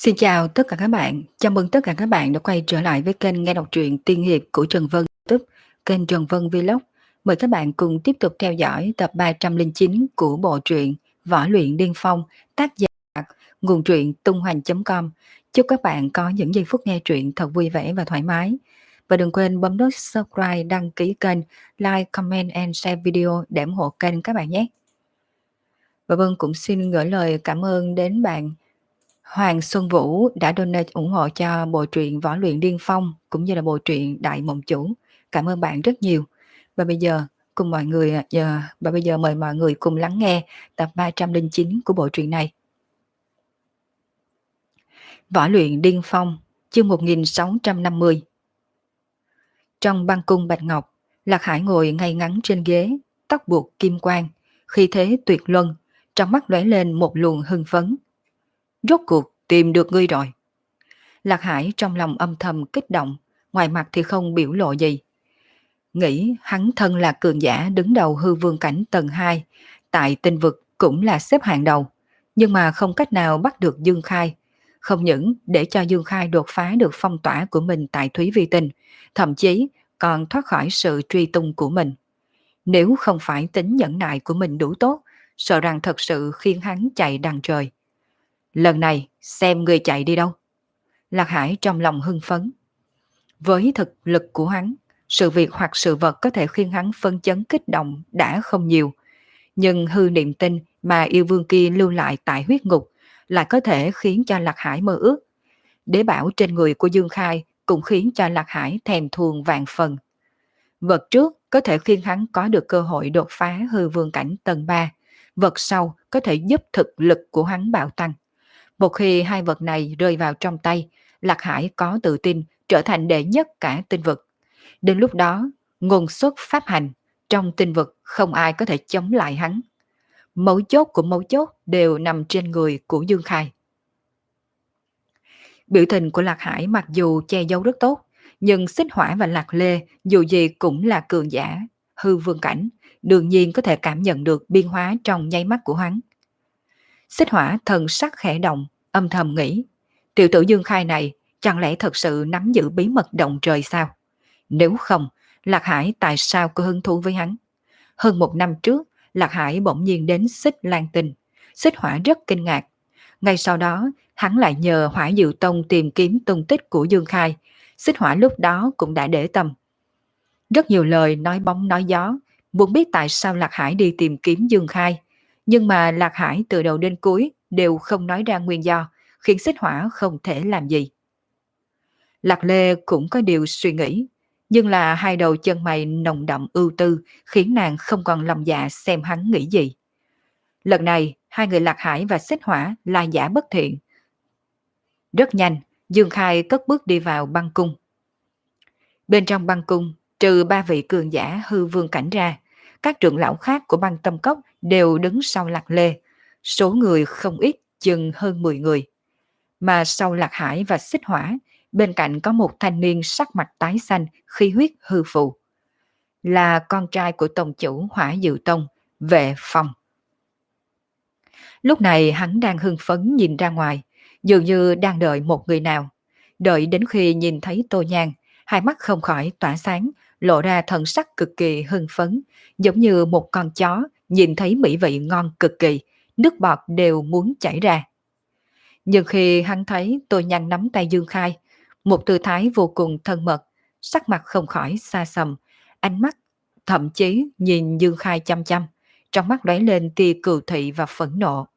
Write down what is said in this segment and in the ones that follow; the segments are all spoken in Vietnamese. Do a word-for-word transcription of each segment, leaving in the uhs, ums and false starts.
Xin chào tất cả các bạn, chào mừng tất cả các bạn đã quay trở lại với kênh nghe đọc truyện tiên hiệp của Trần Vân YouTube, kênh Trần Vân Vlog. Mời các bạn cùng tiếp tục theo dõi tập ba trăm lẻ chín của bộ truyện Võ Luyện Điên Phong, tác giả nguồn truyện tung hoành chấm com. Chúc các bạn có những giây phút nghe truyện thật vui vẻ và thoải mái. Và đừng quên bấm nút subscribe, đăng ký kênh, like, comment and share video để ủng hộ kênh các bạn nhé. Và Vân cũng xin gửi lời cảm ơn đến bạn Hoàng Xuân Vũ đã donate ủng hộ cho bộ truyện Võ Luyện Điên Phong cũng như là bộ truyện Đại Mộng Chủ. Cảm ơn bạn rất nhiều. Và bây giờ cùng mọi người giờ và bây giờ mời mọi người cùng lắng nghe tập ba trăm lẻ chín của bộ truyện này. Võ Luyện Điên Phong, chương một nghìn sáu trăm năm mươi. Trong băng cung bạch ngọc, Lạc Hải ngồi ngay ngắn trên ghế, tóc buộc kim quang, khí thế tuyệt luân, trong mắt lóe lên một luồng hưng phấn. Rốt cuộc tìm được ngươi rồi. Lạc Hải trong lòng âm thầm kích động, ngoài mặt thì không biểu lộ gì. Nghĩ hắn thân là cường giả đứng đầu hư vương cảnh tầng hai, tại tinh vực cũng là xếp hạng đầu, nhưng mà không cách nào bắt được Dương Khai. Không những để cho Dương Khai đột phá được phong tỏa của mình tại Thúy Vi Tinh, thậm chí còn thoát khỏi sự truy tung của mình. Nếu không phải tính nhẫn nại của mình đủ tốt, sợ rằng thật sự khiến hắn chạy đằng trời. Lần này xem người chạy đi đâu. Lạc Hải trong lòng hưng phấn. Với thực lực của hắn, sự việc hoặc sự vật có thể khiến hắn phân chấn kích động đã không nhiều. Nhưng hư niệm tinh mà yêu vương kia lưu lại tại huyết ngục lại có thể khiến cho Lạc Hải mơ ước. Đế bảo trên người của Dương Khai cũng khiến cho Lạc Hải thèm thuồng vạn phần. Vật trước có thể khiến hắn có được cơ hội đột phá hư vương cảnh tầng ba. Vật sau có thể giúp thực lực của hắn bạo tăng. Một khi hai vật này rơi vào trong tay, Lạc Hải có tự tin trở thành đệ nhất cả tinh vực. Đến lúc đó, nguồn xuất pháp hành, trong tinh vực không ai có thể chống lại hắn. Mấu chốt của mấu chốt đều nằm trên người của Dương Khai. Biểu tình của Lạc Hải mặc dù che giấu rất tốt, nhưng Xích Hỏa và Lạc Lê dù gì cũng là cường giả, hư vương cảnh, đương nhiên có thể cảm nhận được biến hóa trong nháy mắt của hắn. Xích Hỏa thần sắc khẽ động, âm thầm nghĩ, tiểu tử Dương Khai này chẳng lẽ thật sự nắm giữ bí mật động trời sao? Nếu không, Lạc Hải tại sao có hứng thú với hắn? Hơn một năm trước, Lạc Hải bỗng nhiên đến Xích Lan Tinh. Xích Hỏa rất kinh ngạc. Ngay sau đó, hắn lại nhờ Hỏa Diệu Tông tìm kiếm tung tích của Dương Khai. Xích Hỏa lúc đó cũng đã để tâm. Rất nhiều lời nói bóng nói gió, muốn biết tại sao Lạc Hải đi tìm kiếm Dương Khai. Nhưng mà Lạc Hải từ đầu đến cuối đều không nói ra nguyên do, khiến Xích Hỏa không thể làm gì. Lạc Lê cũng có điều suy nghĩ, nhưng là hai đầu chân mày nồng đậm ưu tư khiến nàng không còn lòng dạ xem hắn nghĩ gì. Lần này, hai người Lạc Hải và Xích Hỏa là giả bất thiện. Rất nhanh, Dương Khai cất bước đi vào băng cung. Bên trong băng cung, trừ ba vị cường giả hư vương cảnh ra, các trưởng lão khác của băng tâm cốc đều đứng sau Lạc Lê. Số người không ít, chừng hơn mười người. Mà sau Lạc Hải và Xích Hỏa, bên cạnh có một thanh niên sắc mặt tái xanh, khí huyết hư phù. Là con trai của tông chủ Hỏa Diệu Tông, Vệ Phong. Lúc này hắn đang hưng phấn nhìn ra ngoài, dường như đang đợi một người nào. Đợi đến khi nhìn thấy Tô Nhan, hai mắt không khỏi tỏa sáng, lộ ra thần sắc cực kỳ hưng phấn, giống như một con chó nhìn thấy mỹ vị ngon cực kỳ, nước bọt đều muốn chảy ra. Nhưng khi hắn thấy Tô Nhan nắm tay Dương Khai, một tư thái vô cùng thân mật, sắc mặt không khỏi xa xăm, ánh mắt thậm chí nhìn Dương Khai chăm chăm, trong mắt lóe lên tia cừu thị và phẫn nộ.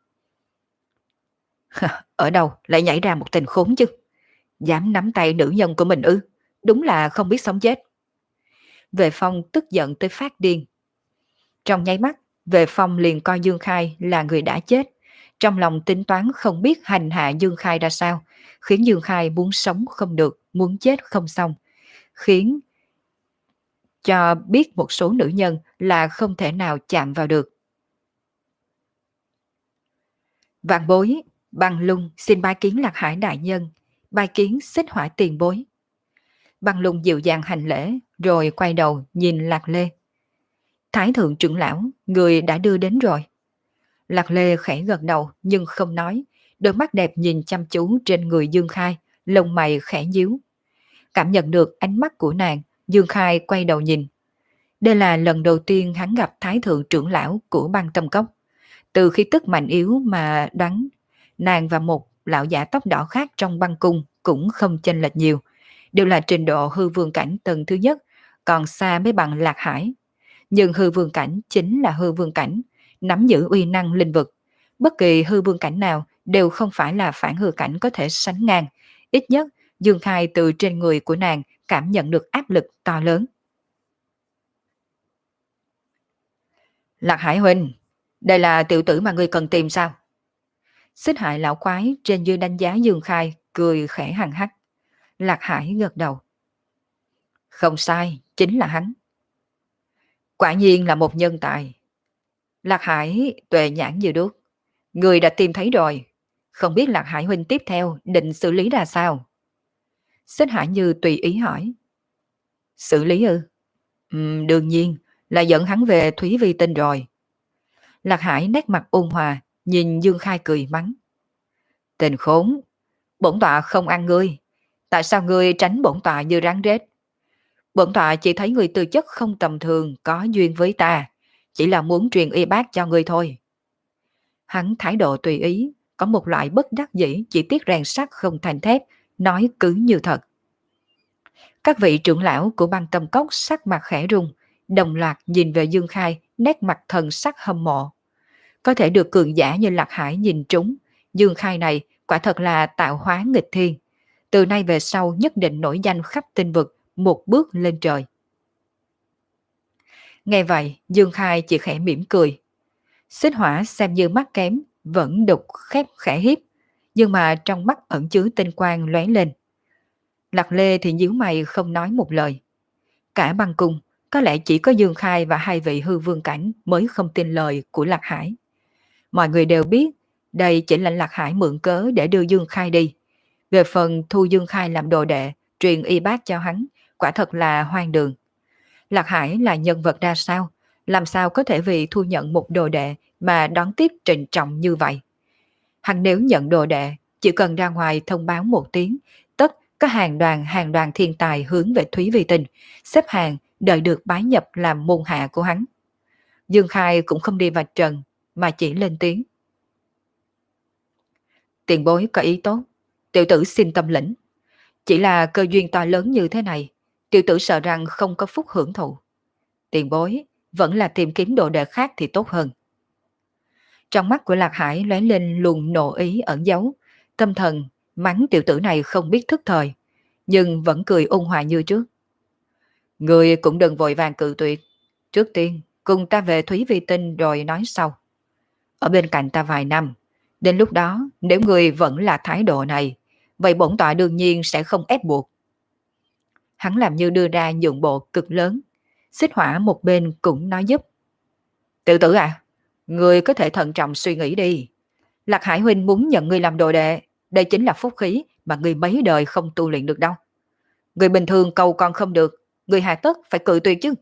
Ở đâu lại nhảy ra một tình khốn chứ? Dám nắm tay nữ nhân của mình ư? Đúng là không biết sống chết. Vệ Phong tức giận tới phát điên. Trong nháy mắt, Vệ Phong liền coi Dương Khai là người đã chết. Trong lòng tính toán không biết hành hạ Dương Khai ra sao, khiến Dương Khai muốn sống không được, muốn chết không xong. Khiến cho biết một số nữ nhân là không thể nào chạm vào được. Vạn bối, Băng Lung xin bái kiến Lạc Hải đại nhân, bái kiến Xích Hỏa tiền bối. Băng Lung dịu dàng hành lễ, rồi quay đầu nhìn Lạc Lê. Thái thượng trưởng lão, người đã đưa đến rồi. Lạc Lê khẽ gật đầu nhưng không nói, đôi mắt đẹp nhìn chăm chú trên người Dương Khai, lông mày khẽ nhíu. Cảm nhận được ánh mắt của nàng, Dương Khai quay đầu nhìn. Đây là lần đầu tiên hắn gặp Thái thượng trưởng lão của băng tâm cốc. Từ khi tức mạnh yếu mà đoán, nàng và một lão giả tóc đỏ khác trong băng cung cũng không chênh lệch nhiều, đều là trình độ hư vương cảnh tầng thứ nhất, còn xa mới bằng Lạc Hải. Nhưng hư vương cảnh chính là hư vương cảnh, nắm giữ uy năng linh vực. Bất kỳ hư vương cảnh nào đều không phải là phản hư cảnh có thể sánh ngang. Ít nhất, Dương Khai từ trên người của nàng cảm nhận được áp lực to lớn. Lạc Hải huynh, đây là tiểu tử mà ngươi cần tìm sao? Xích Hại lão quái trên dưới đánh giá Dương Khai, cười khẽ hằng hắc. Lạc Hải gật đầu. Không sai, chính là hắn. Quả nhiên là một nhân tài. Lạc Hải tuệ nhãn như đuốc. Người đã tìm thấy rồi. Không biết Lạc Hải huynh tiếp theo định xử lý ra sao? Xích Hải Như tùy ý hỏi. Xử lý ư? Ừm, đương nhiên là dẫn hắn về Thúy Vi Tinh rồi. Lạc Hải nét mặt ôn hòa, nhìn Dương Khai cười mắng. Tình khốn, bổn tọa không ăn ngươi. Tại sao ngươi tránh bổn tọa như rắn rết? Bổn tọa chỉ thấy người tư chất không tầm thường có duyên với ta, chỉ là muốn truyền y bác cho ngươi thôi. Hắn thái độ tùy ý, có một loại bất đắc dĩ chỉ tiếc rèn sắt không thành thép, nói cứ như thật. Các vị trưởng lão của băng tâm cốc sắc mặt khẽ rung, đồng loạt nhìn về Dương Khai, nét mặt thần sắc hâm mộ. Có thể được cường giả như Lạc Hải nhìn trúng, Dương Khai này quả thật là tạo hóa nghịch thiên. Từ nay về sau nhất định nổi danh khắp tinh vực, một bước lên trời. Nghe vậy, Dương Khai chỉ khẽ mỉm cười. Xích Hỏa xem như mắt kém, vẫn đục khép khẽ hiếp, nhưng mà trong mắt ẩn chứa tinh quang lóe lên. Lạc Lê thì nhíu mày không nói một lời. Cả băng cung, có lẽ chỉ có Dương Khai và hai vị hư vương cảnh mới không tin lời của Lạc Hải. Mọi người đều biết, đây chỉ là Lạc Hải mượn cớ để đưa Dương Khai đi. Về phần thu Dương Khai làm đồ đệ, truyền y bác cho hắn, quả thật là hoang đường. Lạc Hải là nhân vật ra sao? Làm sao có thể vì thu nhận một đồ đệ mà đón tiếp trịnh trọng như vậy? Hắn nếu nhận đồ đệ, chỉ cần ra ngoài thông báo một tiếng, tất có hàng đoàn hàng đoàn thiên tài hướng về Thúy Vi Tinh, xếp hàng đợi được bái nhập làm môn hạ của hắn. Dương Khai cũng không đi vạch trần, mà chỉ lên tiếng. Tiền bối có ý tốt, tiểu tử xin tâm lĩnh. Chỉ là cơ duyên to lớn như thế này, tiểu tử sợ rằng không có phúc hưởng thụ. Tiền bối vẫn là tìm kiếm đồ đệ khác thì tốt hơn. Trong mắt của Lạc Hải lóe lên luồng nộ ý ẩn giấu, tâm thần mắng tiểu tử này không biết thức thời, nhưng vẫn cười ôn hòa như trước. Người cũng đừng vội vàng cự tuyệt. Trước tiên cùng ta về Thúy Vi Tinh rồi nói sau. Ở bên cạnh ta vài năm, đến lúc đó nếu người vẫn là thái độ này, vậy bổn tọa đương nhiên sẽ không ép buộc. Hắn làm như đưa ra nhượng bộ cực lớn. Xích Hỏa một bên cũng nói giúp. Tiểu tử à, người có thể thận trọng suy nghĩ đi. Lạc Hải huynh muốn nhận ngươi làm đồ đệ, đây chính là phúc khí mà người mấy đời không tu luyện được đâu. Người bình thường cầu còn không được, người hà tất phải cự tuyệt chứ.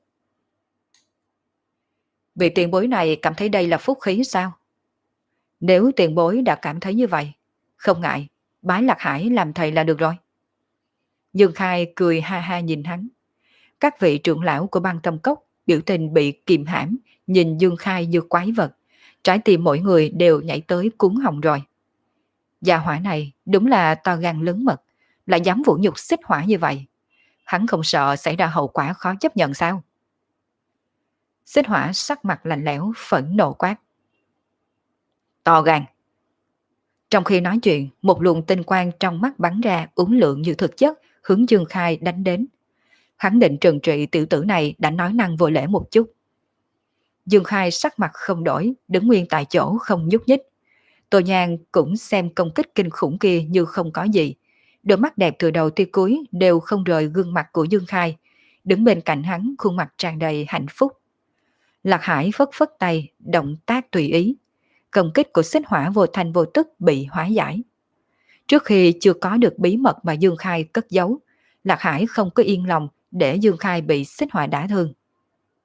Vị tiền bối này cảm thấy đây là phúc khí sao? Nếu tiền bối đã cảm thấy như vậy, không ngại, bái Lạc Hải làm thầy là được rồi. Dương Khai cười ha ha nhìn hắn. Các vị trưởng lão của băng tâm cốc biểu tình bị kìm hãm, nhìn Dương Khai như quái vật. Trái tim mỗi người đều nhảy tới cuốn họng rồi. Gia hỏa này đúng là to gan lớn mật, lại dám vũ nhục Xích Hỏa như vậy. Hắn không sợ xảy ra hậu quả khó chấp nhận sao? Xích Hỏa sắc mặt lạnh lẽo, phẫn nộ quát. To gan. Trong khi nói chuyện, một luồng tinh quang trong mắt bắn ra uốn lượn như thực chất, hướng Dương Khai đánh đến. Hắn định trừng trị tiểu tử này đã nói năng vô lễ một chút. Dương Khai sắc mặt không đổi, đứng nguyên tại chỗ không nhúc nhích. Tô Nhan cũng xem công kích kinh khủng kia như không có gì. Đôi mắt đẹp từ đầu tới cuối đều không rời gương mặt của Dương Khai. Đứng bên cạnh hắn khuôn mặt tràn đầy hạnh phúc. Lạc Hải phất phất tay, động tác tùy ý. Công kích của Xích Hỏa vô thành vô tức bị hóa giải. Trước khi chưa có được bí mật mà Dương Khai cất giấu, Lạc Hải không có yên lòng để Dương Khai bị Xích Hỏa đả thương.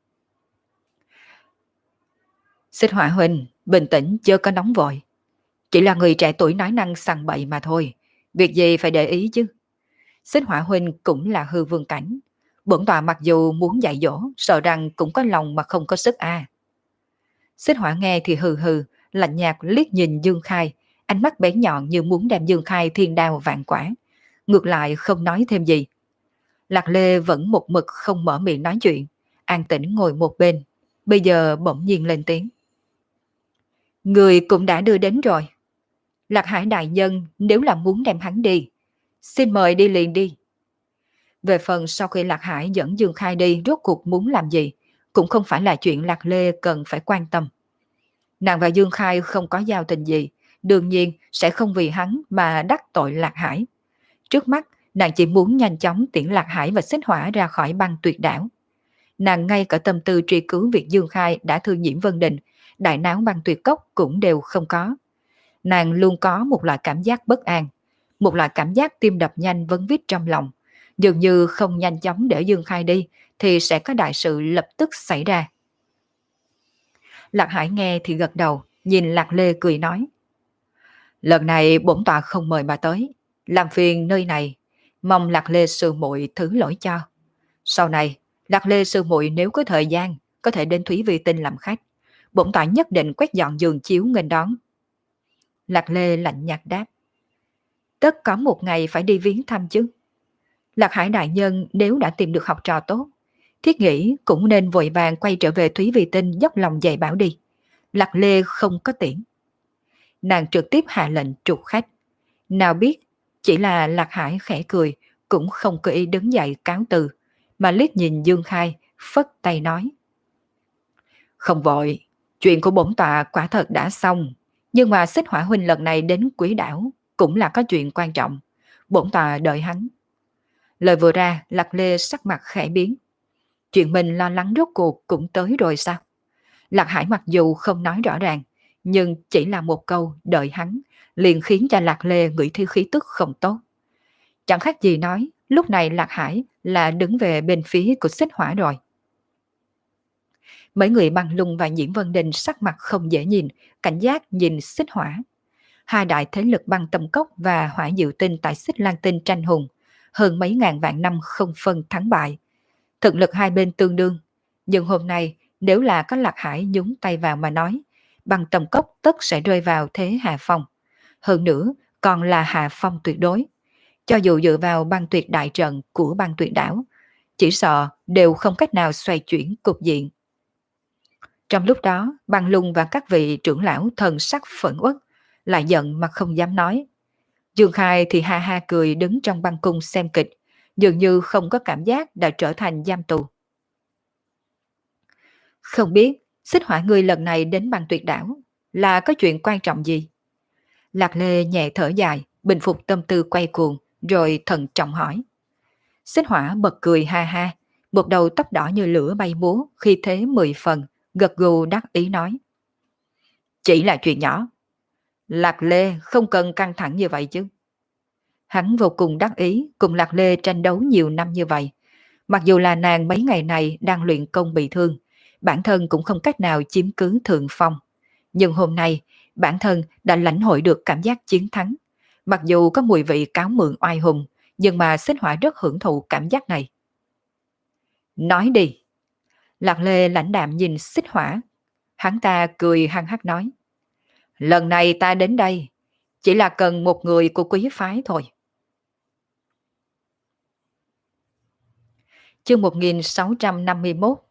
Xích Hỏa huynh, bình tĩnh chớ có nóng vội. Chỉ là người trẻ tuổi nói năng sằng bậy mà thôi. Việc gì phải để ý chứ. Xích Hỏa huynh cũng là hư vương cảnh. Bổn tọa mặc dù muốn dạy dỗ, sợ rằng cũng có lòng mà không có sức a. À. Xích Hỏa nghe thì hừ hừ, lạnh nhạt liếc nhìn Dương Khai, ánh mắt bén nhọn như muốn đem Dương Khai thiên đao vạn quả. Ngược lại không nói thêm gì. Lạc Lê vẫn một mực không mở miệng nói chuyện, an tĩnh ngồi một bên. Bây giờ bỗng nhiên lên tiếng. Người cũng đã đưa đến rồi. Lạc Hải đại nhân nếu là muốn đem hắn đi, xin mời đi liền đi. Về phần sau khi Lạc Hải dẫn Dương Khai đi rốt cuộc muốn làm gì, cũng không phải là chuyện Lạc Lê cần phải quan tâm. Nàng và Dương Khai không có giao tình gì, đương nhiên sẽ không vì hắn mà đắc tội Lạc Hải. Trước mắt, nàng chỉ muốn nhanh chóng tiễn Lạc Hải và Xích Hỏa ra khỏi băng tuyệt đảo. Nàng ngay cả tâm tư truy cứu việc Dương Khai đã thương nhiễm Vân Đình, đại náo băng tuyệt cốc cũng đều không có. Nàng luôn có một loại cảm giác bất an, một loại cảm giác tim đập nhanh vấn vít trong lòng. Dường như không nhanh chóng để Dương Khai đi thì sẽ có đại sự lập tức xảy ra. Lạc Hải nghe thì gật đầu, nhìn Lạc Lê cười nói. Lần này bổn tọa không mời mà tới, làm phiền nơi này, mong Lạc Lê sư muội thứ lỗi cho. Sau này, Lạc Lê sư muội nếu có thời gian, có thể đến Thúy Vi Tinh làm khách. Bổn tọa nhất định quét dọn giường chiếu nghênh đón. Lạc Lê lạnh nhạt đáp. Tất có một ngày phải đi viếng thăm chứ. Lạc Hải đại nhân nếu đã tìm được học trò tốt, thiết nghĩ cũng nên vội vàng quay trở về Thúy Vi Tinh dốc lòng dạy bảo đi. Lạc Lê không có tiễn. Nàng trực tiếp hạ lệnh trục khách. Nào biết, chỉ là Lạc Hải khẽ cười, cũng không có ý đứng dậy cáo từ, mà liếc nhìn Dương Khai, phất tay nói. Không vội, chuyện của bổn tọa quả thật đã xong, nhưng mà Xích Hỏa huynh lần này đến Quý đảo cũng là có chuyện quan trọng, bổn tọa đợi hắn. Lời vừa ra, Lạc Lê sắc mặt khẽ biến. Chuyện mình lo lắng rốt cuộc cũng tới rồi sao? Lạc Hải mặc dù không nói rõ ràng, nhưng chỉ là một câu đợi hắn, liền khiến cho Lạc Lê ngửi thấy khí tức không tốt. Chẳng khác gì nói, lúc này Lạc Hải là đứng về bên phía của Xích Hỏa rồi. Mấy người Băng Lung và Nhiễm Vân Đình sắc mặt không dễ nhìn, cảnh giác nhìn Xích Hỏa. Hai đại thế lực Băng Tâm Cốc và Hỏa Diệu Tinh tại Xích Lan Tinh tranh hùng, hơn mấy ngàn vạn năm không phân thắng bại. Thực lực hai bên tương đương, nhưng hôm nay nếu là có Lạc Hải nhúng tay vào mà nói, Băng Tâm Cốc tất sẽ rơi vào thế hạ phong. Hơn nữa, còn là hạ phong tuyệt đối. Cho dù dựa vào băng tuyệt đại trận của băng tuyệt đảo, chỉ sợ đều không cách nào xoay chuyển cục diện. Trong lúc đó, Băng Lung và các vị trưởng lão thần sắc phẫn uất, lại giận mà không dám nói. Dương Khai thì ha ha cười đứng trong băng cung xem kịch, dường như không có cảm giác đã trở thành giam tù. Không biết, Xích Hỏa ngươi lần này đến băng tuyệt đảo là có chuyện quan trọng gì? Lạc Lê nhẹ thở dài, bình phục tâm tư quay cuồng, rồi thận trọng hỏi. Xích Hỏa bật cười ha ha, một đầu tóc đỏ như lửa bay múa, khi thế mười phần, gật gù đắc ý nói. Chỉ là chuyện nhỏ. Lạc Lê không cần căng thẳng như vậy chứ. Hắn vô cùng đắc ý cùng Lạc Lê tranh đấu nhiều năm như vậy. Mặc dù là nàng mấy ngày này đang luyện công bị thương, bản thân cũng không cách nào chiếm cứ thượng phong. Nhưng hôm nay, bản thân đã lãnh hội được cảm giác chiến thắng. Mặc dù có mùi vị cáo mượn oai hùng, nhưng mà Xích Hỏa rất hưởng thụ cảm giác này. Nói đi. Lạc Lê lãnh đạm nhìn Xích Hỏa. Hắn ta cười hăng hắc nói. Lần này ta đến đây, chỉ là cần một người của quý phái thôi. Chương một nghìn sáu trăm năm mươi mốt.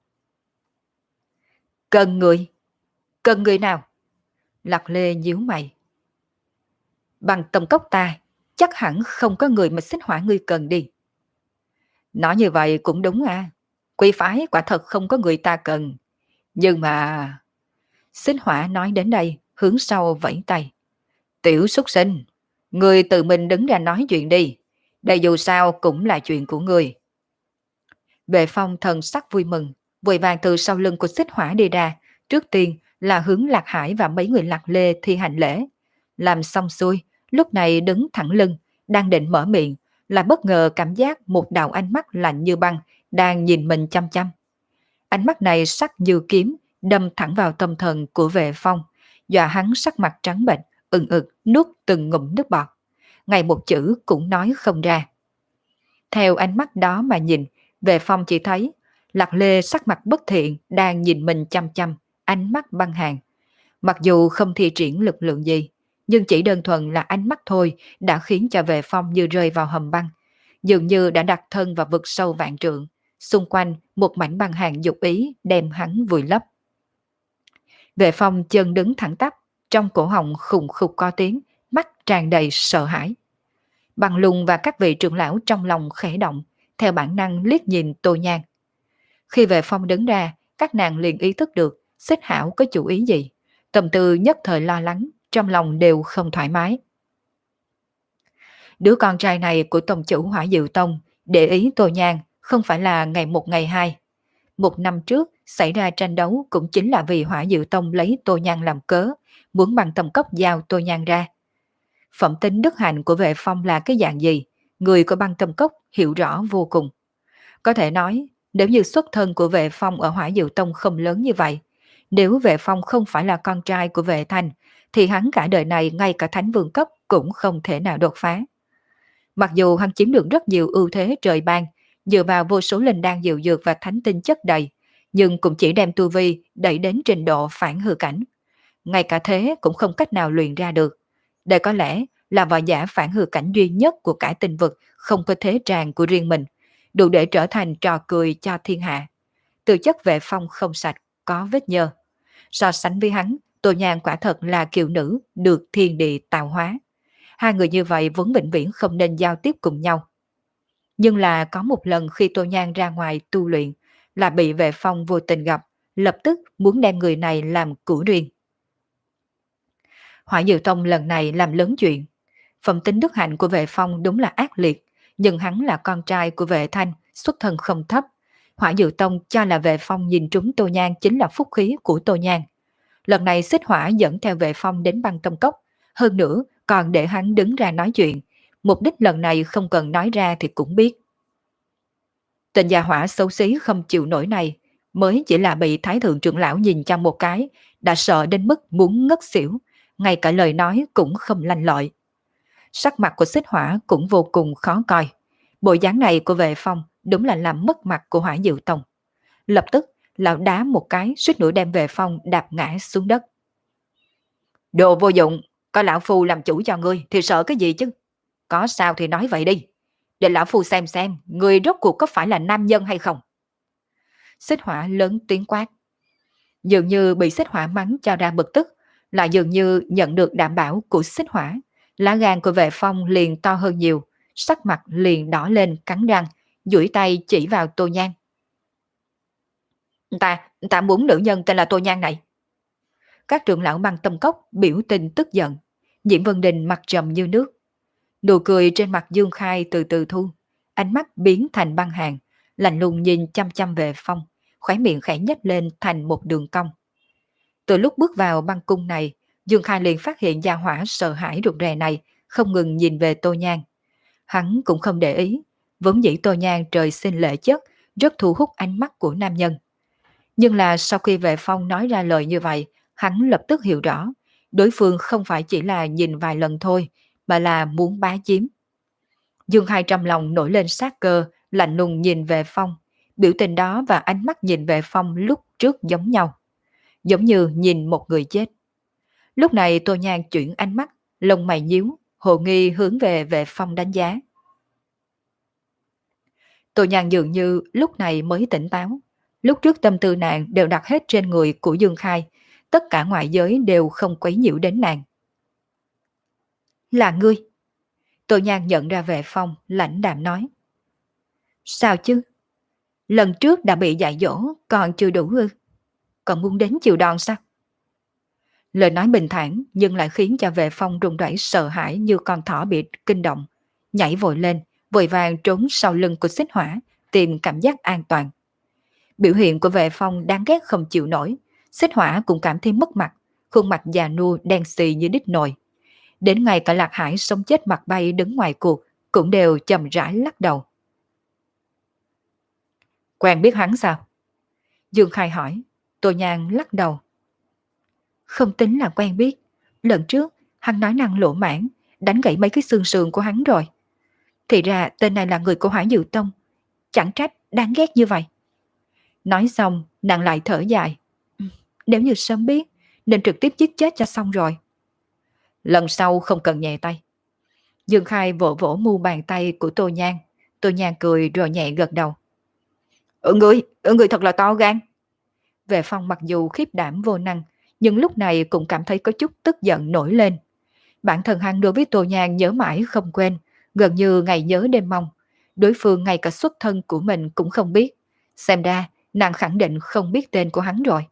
Cần người? Cần người nào? Lạc Lê nhíu mày. Bằng Tâm Cốc ta, chắc hẳn không có người mà Xích Hỏa ngươi cần đi. Nói như vậy cũng đúng à. Quý phái quả thật không có người ta cần. Nhưng mà... Xích Hỏa nói đến đây, hướng sau vẫy tay. Tiểu súc sinh, ngươi tự mình đứng ra nói chuyện đi. Đây dù sao cũng là chuyện của ngươi. Vệ Phong thần sắc vui mừng, vội vàng từ sau lưng của Xích Hỏa đi ra, trước tiên là hướng Lạc Hải và mấy người Lạc Lê thi hành lễ. Làm xong xuôi, lúc này đứng thẳng lưng, đang định mở miệng, là bất ngờ cảm giác một đạo ánh mắt lạnh như băng đang nhìn mình chăm chăm. Ánh mắt này sắc như kiếm, đâm thẳng vào tâm thần của Vệ Phong, dọa hắn sắc mặt trắng bệch, ừng ực nuốt từng ngụm nước bọt, ngay một chữ cũng nói không ra. Theo ánh mắt đó mà nhìn, Vệ Phong chỉ thấy Lạc Lê sắc mặt bất thiện đang nhìn mình chăm chăm, ánh mắt băng hàng. Mặc dù không thi triển lực lượng gì, nhưng chỉ đơn thuần là ánh mắt thôi đã khiến cho Vệ Phong như rơi vào hầm băng, dường như đã đặt thân vào vực sâu vạn trượng, xung quanh một mảnh băng hàng dục ý đem hắn vùi lấp. Vệ Phong chân đứng thẳng tắp, trong cổ họng khùng khục có tiếng, mắt tràn đầy sợ hãi. Bằng Lùng và các vị trưởng lão trong lòng khẽ động, theo bản năng liếc nhìn Tô Nhan. Khi Vệ Phong đứng ra, các nàng liền ý thức được Xích Hảo có chủ ý gì, tâm tư nhất thời lo lắng, trong lòng đều không thoải mái. Đứa con trai này của tông chủ Hỏa Diệu Tông để ý Tô Nhan không phải là ngày một ngày hai. Một năm trước xảy ra tranh đấu cũng chính là vì Hỏa Diệu Tông lấy Tô Nhan làm cớ, muốn bằng tầm cốc giao Tô Nhan ra. Phẩm tính đức hạnh của Vệ Phong là cái dạng gì, người của băng tâm cốc hiểu rõ vô cùng. Có thể nói, nếu như xuất thân của Vệ Phong ở Hỏa Diệu Tông không lớn như vậy, nếu Vệ Phong không phải là con trai của Vệ Thanh, thì hắn cả đời này ngay cả thánh vương cấp cũng không thể nào đột phá. Mặc dù hắn chiếm được rất nhiều ưu thế trời ban, dựa vào vô số linh đan diệu dược và thánh tinh chất đầy, nhưng cũng chỉ đem tu vi đẩy đến trình độ phản hư cảnh. Ngay cả thế cũng không cách nào luyện ra được. Đây có lẽ là võ giả phản hư cảnh duy nhất của cả tinh vực không có thế tràng của riêng mình, đủ để trở thành trò cười cho thiên hạ. Từ chất Vệ Phong không sạch, có vết nhơ. So sánh với hắn, Tô Nhan quả thật là kiều nữ được thiên địa tạo hóa. Hai người như vậy vốn vĩnh viễn không nên giao tiếp cùng nhau. Nhưng là có một lần khi Tô Nhan ra ngoài tu luyện, là bị Vệ Phong vô tình gặp, lập tức muốn đem người này làm của riêng. Hỏa Diệu Tông lần này làm lớn chuyện. Phẩm tính đức hạnh của Vệ Phong đúng là ác liệt, nhưng hắn là con trai của Vệ Thanh, xuất thân không thấp. Hỏa Diệu Tông cho là Vệ Phong nhìn trúng Tô Nhan chính là phúc khí của Tô Nhan. Lần này Xích Hỏa dẫn theo Vệ Phong đến băng tâm cốc, hơn nữa còn để hắn đứng ra nói chuyện. Mục đích lần này không cần nói ra thì cũng biết. Tên gia hỏa xấu xí không chịu nổi này, mới chỉ là bị Thái Thượng trưởng lão nhìn chăm một cái, đã sợ đến mức muốn ngất xỉu, ngay cả lời nói cũng không lanh lợi. Sắc mặt của Xích Hỏa cũng vô cùng khó coi. Bộ dáng này của Vệ Phong đúng là làm mất mặt của Hỏa Diệu Tông. Lập tức lão đá một cái, suýt nữa đem Vệ Phong đạp ngã xuống đất. Đồ vô dụng, có lão phu làm chủ cho ngươi thì sợ cái gì chứ? Có sao thì nói vậy đi, để lão phu xem xem người rốt cuộc có phải là nam nhân hay không. Xích Hỏa lớn tiếng quát. Dường như bị Xích Hỏa mắng cho ra bực tức, lại dường như nhận được đảm bảo của Xích Hỏa, lá gan của Vệ Phong liền to hơn nhiều, sắc mặt liền đỏ lên cắn răng, duỗi tay chỉ vào Tô Nhan. Ta, ta muốn nữ nhân tên là Tô Nhan này. Các trưởng lão băng tâm cốc biểu tình tức giận, Diễm Vân Đình mặt trầm như nước. Nụ cười trên mặt Dương Khai từ từ thu, ánh mắt biến thành băng hàng, lạnh lùng nhìn chăm chăm Vệ Phong, khóe miệng khẽ nhếch lên thành một đường cong. Từ lúc bước vào băng cung này, Dương Khai liền phát hiện gia hỏa sợ hãi rụt rè này không ngừng nhìn về Tô Nhan. Hắn cũng không để ý, vốn dĩ Tô Nhan trời sinh lệ chất, rất thu hút ánh mắt của nam nhân. Nhưng là sau khi Vệ Phong nói ra lời như vậy, hắn lập tức hiểu rõ, đối phương không phải chỉ là nhìn vài lần thôi, mà là muốn bá chiếm. Dương Khai trong lòng nổi lên sát cơ, lạnh lùng nhìn Vệ Phong, biểu tình đó và ánh mắt nhìn Vệ Phong lúc trước giống nhau, giống như nhìn một người chết. Lúc này Tô Nhan chuyển ánh mắt, lông mày nhíu, hồ nghi hướng về Vệ Phong đánh giá. Tô Nhan dường như lúc này mới tỉnh táo, lúc trước tâm tư nàng đều đặt hết trên người của Dương Khai, tất cả ngoại giới đều không quấy nhiễu đến nàng. Là ngươi. Tô Nhan nhận ra Vệ Phong, lãnh đạm nói. Sao chứ? Lần trước đã bị dạy dỗ, còn chưa đủ ư? Còn muốn đến chịu đòn sao? Lời nói bình thản nhưng lại khiến cho Vệ Phong run rẩy sợ hãi như con thỏ bị kinh động, nhảy vội lên, vội vàng trốn sau lưng của Xích Hỏa, tìm cảm giác an toàn. Biểu hiện của Vệ Phong đáng ghét không chịu nổi, Xích Hỏa cũng cảm thấy mất mặt, khuôn mặt già nua đen xì như đít nồi. Đến ngày cả Lạc Hải sống chết mặt bay đứng ngoài cuộc, cũng đều chậm rãi lắc đầu. Quen biết hắn sao? Dương Khai hỏi. Tô Nhan lắc đầu. Không tính là quen biết, lần trước Hắn nói năng lỗ mãn, đánh gãy mấy cái xương sườn của hắn rồi. Thì ra tên này là người của Hỏa Diệu Tông, chẳng trách đáng ghét như vậy. Nói xong, nàng lại thở dài. Nếu như sớm biết, nên trực tiếp giết chết cho xong rồi. Lần sau không cần nhẹ tay. Dương Khai vỗ vỗ mu bàn tay của Tô Nhan. Tô Nhan cười rồi nhẹ gật đầu. Ừ người, ừ người thật là to gan. Vệ Phong mặc dù khiếp đảm vô năng, nhưng lúc này cũng cảm thấy có chút tức giận nổi lên. Bản thân hắn đối với Tô Nhan nhớ mãi không quên, gần như ngày nhớ đêm mong. Đối phương ngay cả xuất thân của mình cũng không biết. Xem ra, nàng khẳng định không biết tên của hắn rồi.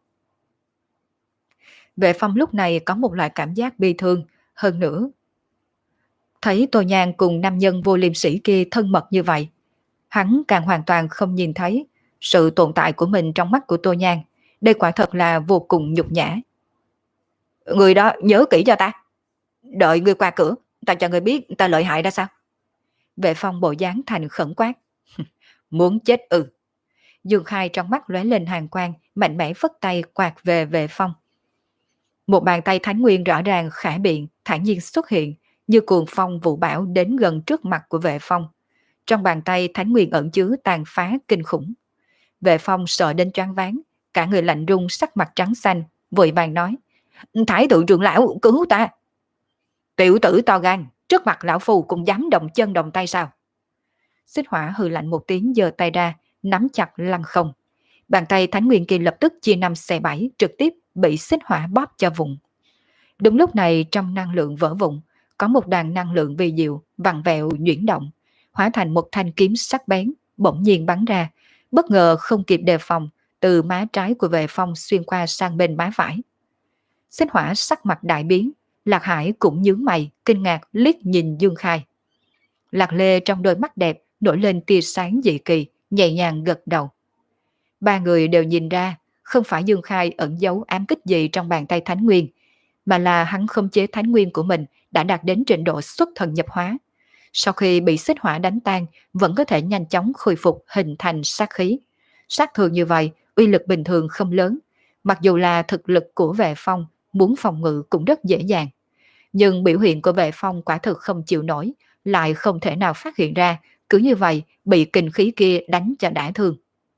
Vệ Phong lúc này có một loại cảm giác bi thương, hơn nữa. Thấy Tô Nhan cùng nam nhân vô liêm sĩ kia thân mật như vậy, hắn càng hoàn toàn không nhìn thấy sự tồn tại của mình trong mắt của Tô Nhan. Đây quả thật là vô cùng nhục nhã. Người đó nhớ kỹ cho ta. Đợi người qua cửa, ta cho người biết ta lợi hại ra sao. Vệ Phong bộ dáng thành khẩn quát. Muốn chết ư. Dương Khai trong mắt lóe lên hàn quang, mạnh mẽ phất tay quạt về Vệ Phong. Một bàn tay thánh nguyên rõ ràng khả biện, thản nhiên xuất hiện, như cuồng phong vụ bão đến gần trước mặt của Vệ Phong. Trong bàn tay thánh nguyên ẩn chứa tàn phá kinh khủng. Vệ Phong sợ đến choáng váng, cả người lạnh run, sắc mặt trắng xanh, vội vàng nói: Thái thượng trưởng lão, cứu ta! Tiểu tử to gan, trước mặt lão phù cũng dám động chân động tay sao? Xích Hỏa hừ lạnh một tiếng, giơ tay ra, nắm chặt lăng không. Bàn tay thánh nguyên kia lập tức chia năm xẻ bảy, trực tiếp bị Xích Hỏa bóp cho vụn. Đúng lúc này, trong năng lượng vỡ vụn, có một đàn năng lượng vi diệu vặn vẹo chuyển động, hóa thành một thanh kiếm sắc bén, bỗng nhiên bắn ra, bất ngờ không kịp đề phòng, từ má trái của Vệ Phong xuyên qua sang bên má phải. Xích Hỏa sắc mặt đại biến, Lạc Hải cũng nhướng mày, kinh ngạc liếc nhìn Dương Khai. Lạc Lê trong đôi mắt đẹp nổi lên tia sáng dị kỳ, nhẹ nhàng gật đầu. Ba người đều nhìn ra, không phải Dương Khai ẩn giấu ám kích gì trong bàn tay Thánh Nguyên, mà là hắn khống chế Thánh Nguyên của mình đã đạt đến trình độ xuất thần nhập hóa. Sau khi bị Xích Hỏa đánh tan, vẫn có thể nhanh chóng khôi phục hình thành sát khí. Sát thương như vậy, uy lực bình thường không lớn, mặc dù là thực lực của Vệ Phong, muốn phòng ngự cũng rất dễ dàng. Nhưng biểu hiện của Vệ Phong quả thực không chịu nổi, lại không thể nào phát hiện ra, cứ như vậy bị kình khí kia đánh cho đã thương.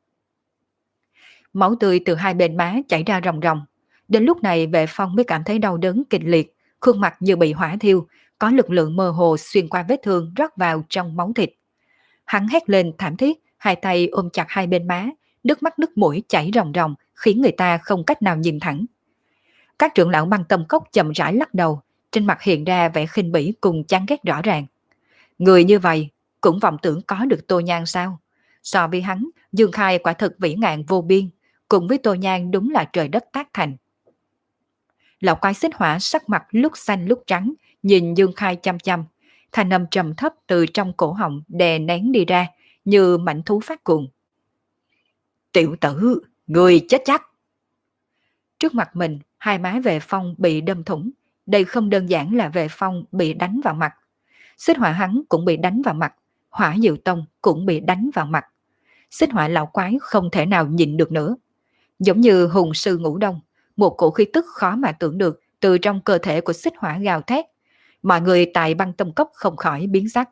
Máu tươi từ hai bên má chảy ra ròng ròng. Đến lúc này Vệ Phong mới cảm thấy đau đớn kịch liệt, khuôn mặt như bị hỏa thiêu, có lực lượng mơ hồ xuyên qua vết thương rót vào trong máu thịt. Hắn hét lên thảm thiết, hai tay ôm chặt hai bên má, nước mắt nước mũi chảy ròng ròng, khiến người ta không cách nào nhìn thẳng. Các trưởng lão Băng Tâm Cốc chậm rãi lắc đầu, trên mặt hiện ra vẻ khinh bỉ cùng chán ghét rõ ràng. Người như vậy cũng vọng tưởng có được Tô Nhan sao? So với hắn, Dương Khai quả thực vĩ ngạn vô biên, cùng với Tô Nhan đúng là trời đất tác thành. Lão quái Xích Hỏa sắc mặt lúc xanh lúc trắng, nhìn Dương Khai chăm chăm, thanh âm trầm thấp từ trong cổ họng đè nén đi ra, như mãnh thú phát cuồng. Tiểu tử, người chết chắc! Trước mặt mình, hai má Vệ Phong bị đâm thủng, đây không đơn giản là Vệ Phong bị đánh vào mặt. Xích Hỏa hắn cũng bị đánh vào mặt, Hỏa Diệu Tông cũng bị đánh vào mặt. Xích Hỏa lão quái không thể nào nhịn được nữa. Giống như hùng sư ngủ đông, một cổ khí tức khó mà tưởng được từ trong cơ thể của Xích Hỏa gào thét. Mọi người tại Băng Tâm Cốc không khỏi biến sắc.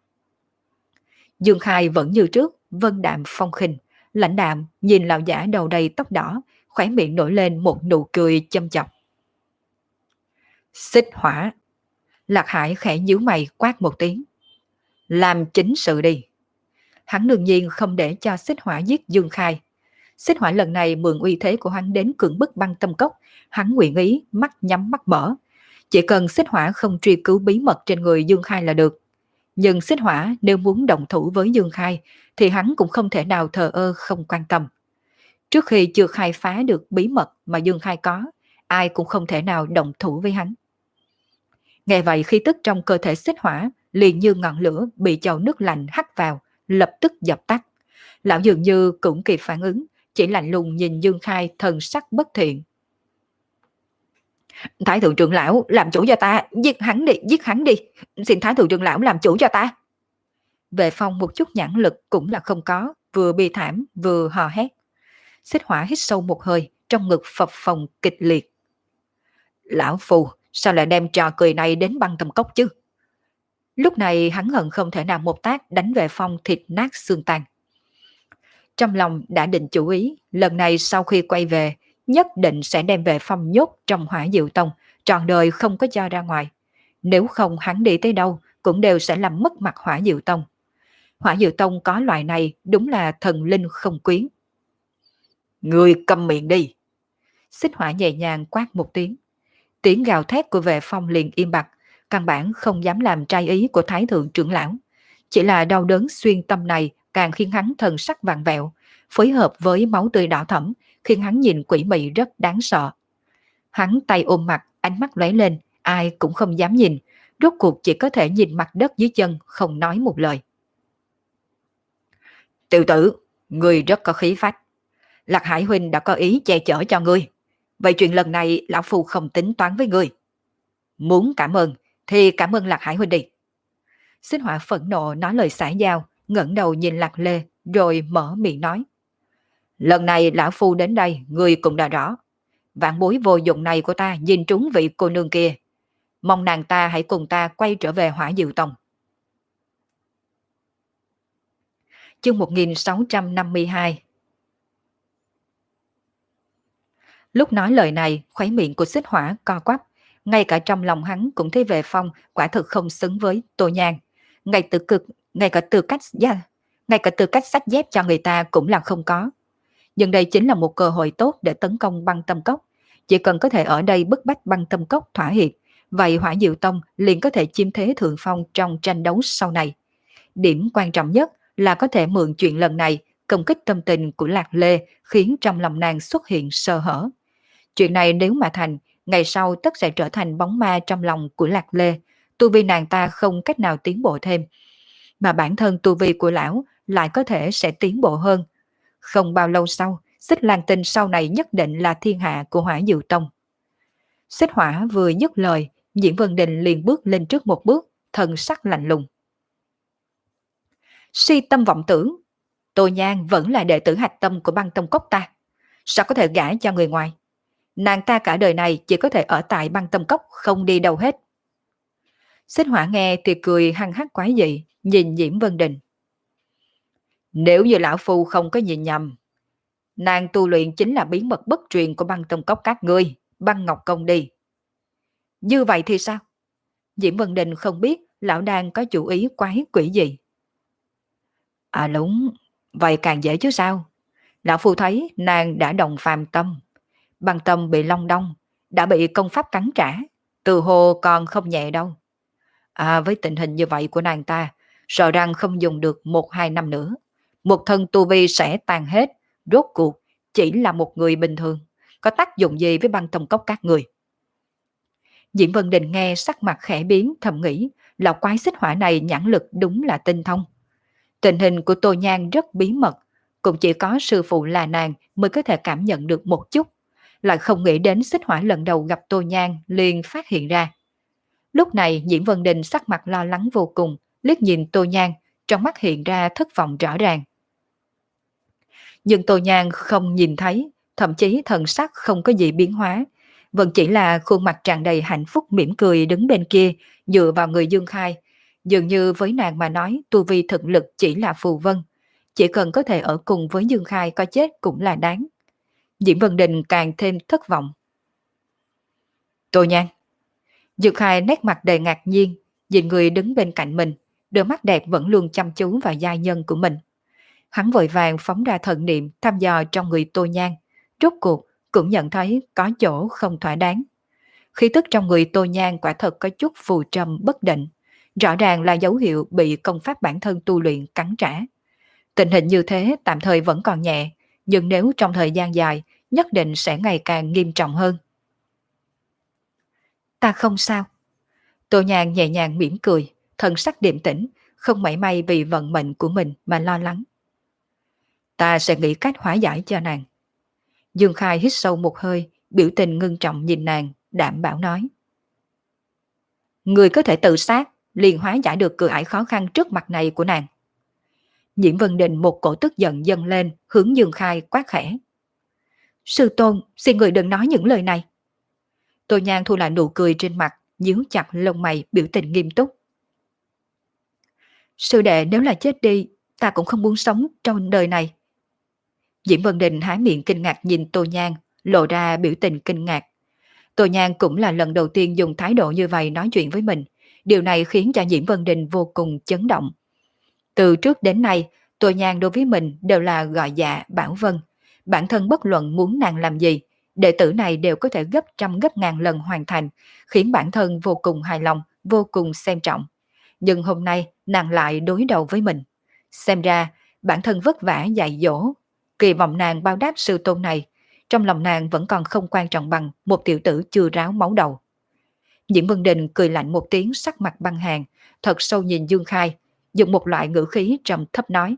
Dương Khai vẫn như trước, vân đạm phong khinh, lãnh đạm nhìn lão giả đầu đầy tóc đỏ, khóe miệng nổi lên một nụ cười châm chọc. Xích Hỏa! Lạc Hải khẽ nhíu mày quát một tiếng. Làm chính sự đi. Hắn đương nhiên không để cho Xích Hỏa giết Dương Khai. Xích Hỏa lần này mượn uy thế của hắn đến cưỡng bức Băng Tâm Cốc, hắn nguyện ý mắt nhắm mắt mở. Chỉ cần Xích Hỏa không truy cứu bí mật trên người Dương Khai là được. Nhưng Xích Hỏa nếu muốn động thủ với Dương Khai thì hắn cũng không thể nào thờ ơ không quan tâm. Trước khi chưa khai phá được bí mật mà Dương Khai có, ai cũng không thể nào động thủ với hắn. Nghe vậy khí tức trong cơ thể Xích Hỏa liền như ngọn lửa bị chậu nước lạnh hắt vào, lập tức dập tắt. Lão dường như cũng kịp phản ứng, chỉ lạnh lùng nhìn Dương Khai thần sắc bất thiện. Thái thượng trưởng lão, làm chủ cho ta, giết hắn đi, giết hắn đi, xin Thái thượng trưởng lão làm chủ cho ta. Vệ Phong một chút nhãn lực cũng là không có, vừa bi thảm vừa hò hét. Xích Hỏa hít sâu một hơi, trong ngực phập phồng kịch liệt. Lão phù, sao lại đem trò cười này đến băng tầm cốc chứ? Lúc này hắn hận không thể nào một tác đánh về Phong thịt nát xương tan. Trong lòng đã định chủ ý, lần này sau khi quay về, nhất định sẽ đem về Phong nhốt trong Hỏa Diệu Tông, trọn đời không có cho ra ngoài. Nếu không hắn đi tới đâu cũng đều sẽ làm mất mặt Hỏa Diệu Tông. Hỏa Diệu Tông có loại này đúng là thần linh không quyến. Người câm miệng đi. Xích Hỏa nhẹ nhàng quát một tiếng. Tiếng gào thét của Vệ Phong liền im bặt, căn bản không dám làm trai ý của Thái thượng trưởng lão. Chỉ là đau đớn xuyên tâm này càng khiến hắn thần sắc vặn vẹo, phối hợp với máu tươi đỏ thẫm, khiến hắn nhìn quỷ mị rất đáng sợ. Hắn tay ôm mặt, ánh mắt lóe lên, ai cũng không dám nhìn, rốt cuộc chỉ có thể nhìn mặt đất dưới chân, không nói một lời. Tiểu tử, ngươi rất có khí phách. Lạc Hải huynh đã có ý che chở cho ngươi. Vậy chuyện lần này lão phu không tính toán với ngươi. Muốn cảm ơn thì cảm ơn Lạc Hải huynh đi. Xích Hỏa phẫn nộ nói lời xã giao, ngẩng đầu nhìn Lạc Lê rồi mở miệng nói. Lần này lão phu đến đây ngươi cũng đã rõ. Vạn bối vô dụng này của ta nhìn trúng vị cô nương kia. Mong nàng ta hãy cùng ta quay trở về Hỏa Diệu Tông. Chương một nghìn sáu trăm năm mươi hai. Lúc nói lời này, khóe miệng của Xích Hỏa co quắp, ngay cả trong lòng hắn cũng thấy Vệ Phong quả thực không xứng với Tô Nhan, ngay từ cực, ngay cả tư cách gia, ngay cả tư cách sách dép cho người ta cũng là không có. Nhưng đây chính là một cơ hội tốt để tấn công Băng Tâm Cốc, chỉ cần có thể ở đây bức bách Băng Tâm Cốc thỏa hiệp, vậy Hỏa Diệu Tông liền có thể chiếm thế thượng phong trong tranh đấu sau này. Điểm quan trọng nhất là có thể mượn chuyện lần này công kích tâm tình của Lạc Lê, khiến trong lòng nàng xuất hiện sơ hở. Chuyện này nếu mà thành, ngày sau tất sẽ trở thành bóng ma trong lòng của Lạc Lê, tu vi nàng ta không cách nào tiến bộ thêm, mà bản thân tu vi của lão lại có thể sẽ tiến bộ hơn. Không bao lâu sau, Xích Lan Tinh sau này nhất định là thiên hạ của Hỏa Diệu Tông. Xích Hỏa vừa dứt lời, Diễn Vân Đình liền bước lên trước một bước, thần sắc lạnh lùng. Si tâm vọng tưởng, Tô Nhan vẫn là đệ tử hạch tâm của Băng Tông Cốc ta, sao có thể gả cho người ngoài? Nàng ta cả đời này chỉ có thể ở tại Băng Tâm Cốc, không đi đâu hết. Xích Hỏa nghe thì cười hăng hắc quái dị, nhìn Diễm Vân Đình. Nếu như lão phu không có nhìn nhầm, nàng tu luyện chính là bí mật bất truyền của Băng Tâm Cốc các ngươi, Băng Ngọc Công đi. Như vậy thì sao? Diễm Vân Đình không biết lão đang có chủ ý quái quỷ gì. À đúng, vậy càng dễ chứ sao? Lão phu thấy nàng đã đồng phàm tâm. Băng tâm bị long đong, đã bị công pháp cắn trả, từ hồ còn không nhẹ đâu. À, với tình hình như vậy của nàng ta, sợ rằng không dùng được một hai năm nữa, một thân tu vi sẽ tàn hết, rốt cuộc chỉ là một người bình thường, có tác dụng gì với Băng Tâm Cốc các người? Diễm Vân Đình nghe sắc mặt khẽ biến, thầm nghĩ, lão quái Xích Hỏa này nhãn lực đúng là tinh thông. Tình hình của Tô Nhan rất bí mật, cũng chỉ có sư phụ là nàng mới có thể cảm nhận được một chút, lại không nghĩ đến Xích Hỏa lần đầu gặp Tô Nhan liền phát hiện ra. Lúc này Diễm Vân Đình sắc mặt lo lắng vô cùng, liếc nhìn Tô Nhan, trong mắt hiện ra thất vọng rõ ràng. Nhưng Tô Nhan không nhìn thấy, thậm chí thần sắc không có gì biến hóa, vẫn chỉ là khuôn mặt tràn đầy hạnh phúc mỉm cười đứng bên kia, dựa vào người Dương Khai. Dường như với nàng mà nói tu vi thực lực chỉ là phù vân, chỉ cần có thể ở cùng với Dương Khai có chết cũng là đáng. Diễm Vân Đình càng thêm thất vọng. Tô Nhan. Dương Khai nét mặt đầy ngạc nhiên, nhìn người đứng bên cạnh mình, đôi mắt đẹp vẫn luôn chăm chú vào giai nhân của mình. Hắn vội vàng phóng ra thần niệm thăm dò trong người Tô Nhan, rốt cuộc cũng nhận thấy có chỗ không thỏa đáng. Khí tức trong người Tô Nhan quả thật có chút phù trầm bất định, rõ ràng là dấu hiệu bị công pháp bản thân tu luyện cắn trả. Tình hình như thế tạm thời vẫn còn nhẹ, nhưng nếu trong thời gian dài, nhất định sẽ ngày càng nghiêm trọng hơn. Ta không sao. Tô Nhan nhẹ nhàng mỉm cười, thần sắc điềm tĩnh, không mảy may vì vận mệnh của mình mà lo lắng. Ta sẽ nghĩ cách hóa giải cho nàng. Dương Khai hít sâu một hơi, biểu tình ngưng trọng nhìn nàng, đảm bảo nói. Người có thể tự sát, liền hóa giải được cửa ải khó khăn trước mặt này của nàng. Diễm Vân Đình một cổ tức giận dâng lên, hướng Dương Khai quát khẽ. Sư tôn, xin người đừng nói những lời này. Tô Nhan thu lại nụ cười trên mặt, nhíu chặt lông mày biểu tình nghiêm túc. Sư đệ nếu là chết đi, ta cũng không muốn sống trong đời này. Diễm Vân Đình há miệng kinh ngạc nhìn Tô Nhan, lộ ra biểu tình kinh ngạc. Tô Nhan cũng là lần đầu tiên dùng thái độ như vậy nói chuyện với mình. Điều này khiến cho Diễm Vân Đình vô cùng chấn động. Từ trước đến nay, Tô Nhan đối với mình đều là gọi dạ Bảo Vân. Bản thân bất luận muốn nàng làm gì, đệ tử này đều có thể gấp trăm gấp ngàn lần hoàn thành, khiến bản thân vô cùng hài lòng, vô cùng xem trọng. Nhưng hôm nay nàng lại đối đầu với mình. Xem ra bản thân vất vả dạy dỗ, kỳ vọng nàng báo đáp sư tôn này, trong lòng nàng vẫn còn không quan trọng bằng một tiểu tử chưa ráo máu đầu. Diễm Vân Đình cười lạnh một tiếng, sắc mặt băng hàng, thật sâu nhìn Dương Khai, dùng một loại ngữ khí trầm thấp nói.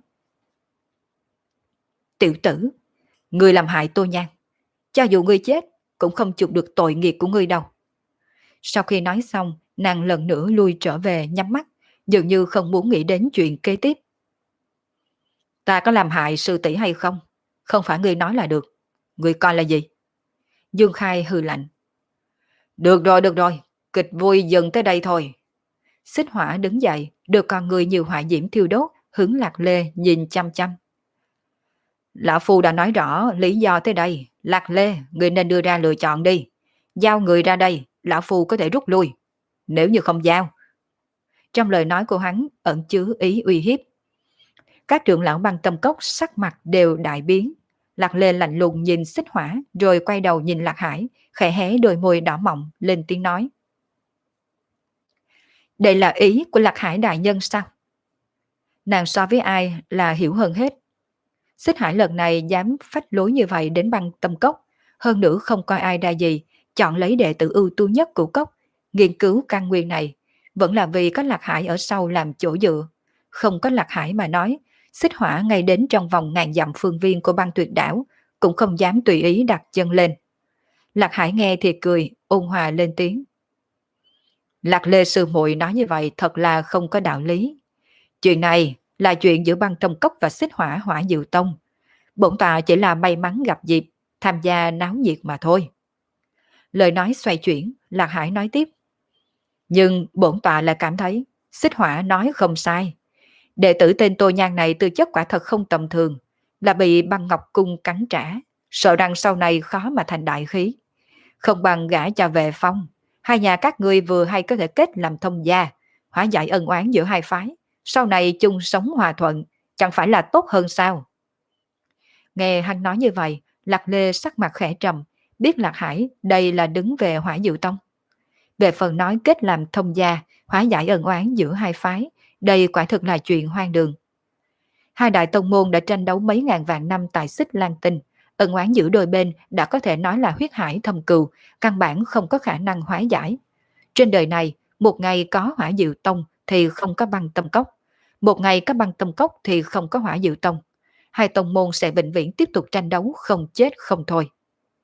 Tiểu tử, ngươi làm hại Tô Nhan, cho dù ngươi chết cũng không chịu được tội nghiệp của ngươi đâu. Sau khi nói xong, nàng lần nữa lui trở về nhắm mắt, dường như không muốn nghĩ đến chuyện kế tiếp. Ta có làm hại sư tỷ hay không? Không phải ngươi nói là được. Ngươi coi là gì? Dương Khai hừ lạnh. Được rồi, được rồi, kịch vui dừng tới đây thôi. Xích Hỏa đứng dậy, được con người nhiều hỏa diễm thiêu đốt, hướng Lạc Lê nhìn chăm chăm. Lão Phu đã nói rõ lý do tới đây. Lạc Lê, người nên đưa ra lựa chọn đi. Giao người ra đây, Lão Phu có thể rút lui. Nếu như không giao. Trong lời nói của hắn ẩn chứa ý uy hiếp. Các trưởng lão Băng Tâm Cốc sắc mặt đều đại biến. Lạc Lê lạnh lùng nhìn Xích Hỏa, rồi quay đầu nhìn Lạc Hải, khẽ hé đôi môi đỏ mọng, lên tiếng nói. Đây là ý của Lạc Hải đại nhân sao? Nàng so với ai là hiểu hơn hết. Xích Hải lần này dám phách lối như vậy đến Băng Tâm Cốc, hơn nữa không coi ai ra gì, chọn lấy đệ tử ưu tú nhất của cốc, nghiên cứu căn nguyên này, vẫn là vì có Lạc Hải ở sau làm chỗ dựa. Không có Lạc Hải mà nói, Xích Hỏa ngay đến trong vòng ngàn dặm phương viên của Băng Tuyệt Đảo cũng không dám tùy ý đặt chân lên. Lạc Hải nghe thì cười, ôn hòa lên tiếng. Lạc Lê sư muội nói như vậy thật là không có đạo lý. Chuyện này là chuyện giữa Băng Tâm Cốc và Xích Hỏa Hỏa Diệu Tông. Bổn tọa chỉ là may mắn gặp dịp, tham gia náo nhiệt mà thôi. Lời nói xoay chuyển, Lạc Hải nói tiếp. Nhưng bổn tọa lại cảm thấy Xích Hỏa nói không sai. Đệ tử tên Tô Nhan này tư chất quả thật không tầm thường, là bị Băng Ngọc Cung cắn trả, sợ rằng sau này khó mà thành đại khí. Không bằng gả cho Vệ Phong, hai nhà các ngươi vừa hay có thể kết làm thông gia, hóa giải ân oán giữa hai phái, sau này chung sống hòa thuận, chẳng phải là tốt hơn sao? Nghe hắn nói như vậy, Lạc Lê sắc mặt khẽ trầm, biết Lạc Hải đây là đứng về Hỏa Diệu Tông. Về phần nói kết làm thông gia, hóa giải ân oán giữa hai phái, đây quả thực là chuyện hoang đường. Hai đại tông môn đã tranh đấu mấy ngàn vạn năm tại Xích Lan Tinh, ân oán giữa đôi bên đã có thể nói là huyết hải thâm cừu, căn bản không có khả năng hóa giải. Trên đời này, một ngày có Hỏa Diệu Tông thì không có Băng Tâm Cốc, một ngày có Băng Tâm Cốc thì không có Hỏa Diệu Tông. Hai tông môn sẽ vĩnh viễn tiếp tục tranh đấu không chết không thôi.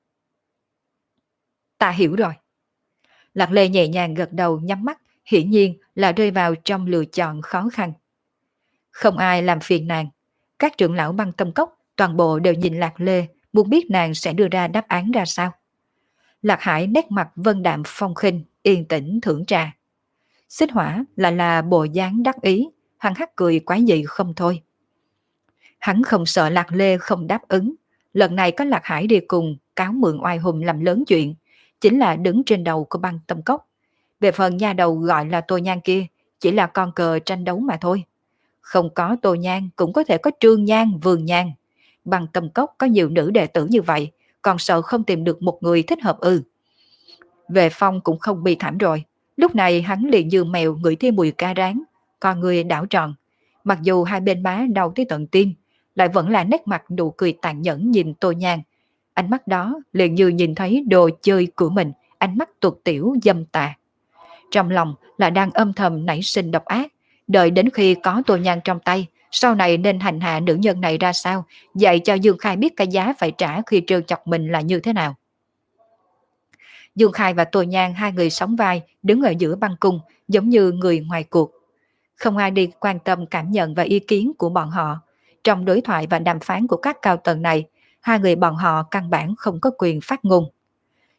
Ta hiểu rồi. Lạc Lê nhẹ nhàng gật đầu nhắm mắt, hiển nhiên là rơi vào trong lựa chọn khó khăn. Không ai làm phiền nàng. Các trưởng lão Băng Tâm Cốc toàn bộ đều nhìn Lạc Lê, muốn biết nàng sẽ đưa ra đáp án ra sao. Lạc Hải nét mặt vân đạm phong khinh, yên tĩnh thưởng trà. Xích Hỏa là là bộ dáng đắc ý, hắn hắc cười quái dị không thôi. Hắn không sợ Lạc Lê không đáp ứng, lần này có Lạc Hải đi cùng, cáo mượn oai hùng làm lớn chuyện, chính là đứng trên đầu của Băng Tâm Cốc. Về phần nha đầu gọi là Tô Nhan kia, chỉ là con cờ tranh đấu mà thôi. Không có Tô Nhan cũng có thể có Trương Nhan, Vương Nhan. Băng Tâm Cốc có nhiều nữ đệ tử như vậy, còn sợ không tìm được một người thích hợp ư. Về Phong cũng không bị thảm rồi, lúc này hắn liền như mèo ngửi thấy mùi cá rán, con người đảo tròn. Mặc dù hai bên má đau tới tận tim, lại vẫn là nét mặt nụ cười tàn nhẫn nhìn Tô Nhan. Ánh mắt đó liền như nhìn thấy đồ chơi của mình, ánh mắt tuột tiểu dâm tà. Trong lòng là đang âm thầm nảy sinh độc ác, đợi đến khi có Tô Nhan trong tay, sau này nên hành hạ nữ nhân này ra sao, dạy cho Dương Khai biết cái giá phải trả khi trêu chọc mình là như thế nào. Dương Khai và Tô Nhan hai người sóng vai, đứng ở giữa băng cung, giống như người ngoài cuộc. Không ai đi quan tâm cảm nhận và ý kiến của bọn họ. Trong đối thoại và đàm phán của các cao tầng này, hai người bọn họ căn bản không có quyền phát ngôn.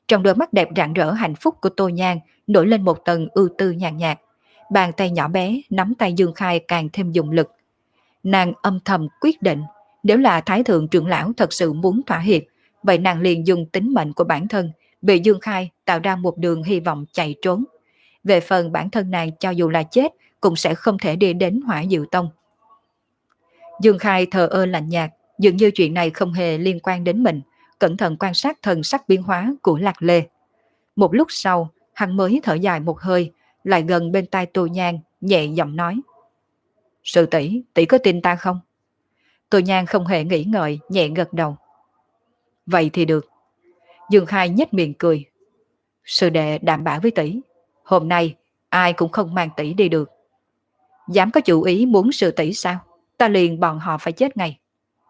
Trong đôi mắt đẹp rạng rỡ hạnh phúc của Tô Nhan nổi lên một tầng ưu tư nhàn nhạt, bàn tay nhỏ bé nắm tay Dương Khai càng thêm dùng lực. Nàng âm thầm quyết định, nếu là Thái thượng trưởng lão thật sự muốn thỏa hiệp, vậy nàng liền dùng tính mệnh của bản thân bị Dương Khai tạo ra một đường hy vọng chạy trốn. Về phần bản thân nàng cho dù là chết cũng sẽ không thể đi đến Hỏa Diệu Tông. Dương Khai thờ ơ lạnh nhạt, dường như chuyện này không hề liên quan đến mình, cẩn thận quan sát thần sắc biến hóa của Lạc Lê. Một lúc sau, hắn mới thở dài một hơi, lại gần bên tai Tô Nhan, nhẹ giọng nói: Sư tỷ, tỷ có tin ta không? Tô Nhan không hề nghĩ ngợi, nhẹ gật đầu. Vậy thì được. Dương Khai nhếch miệng cười. Sư đệ đảm bảo với tỷ, hôm nay ai cũng không mang tỷ đi được. Dám có chủ ý muốn sư tỷ sao? Ta liền bọn họ phải chết ngay.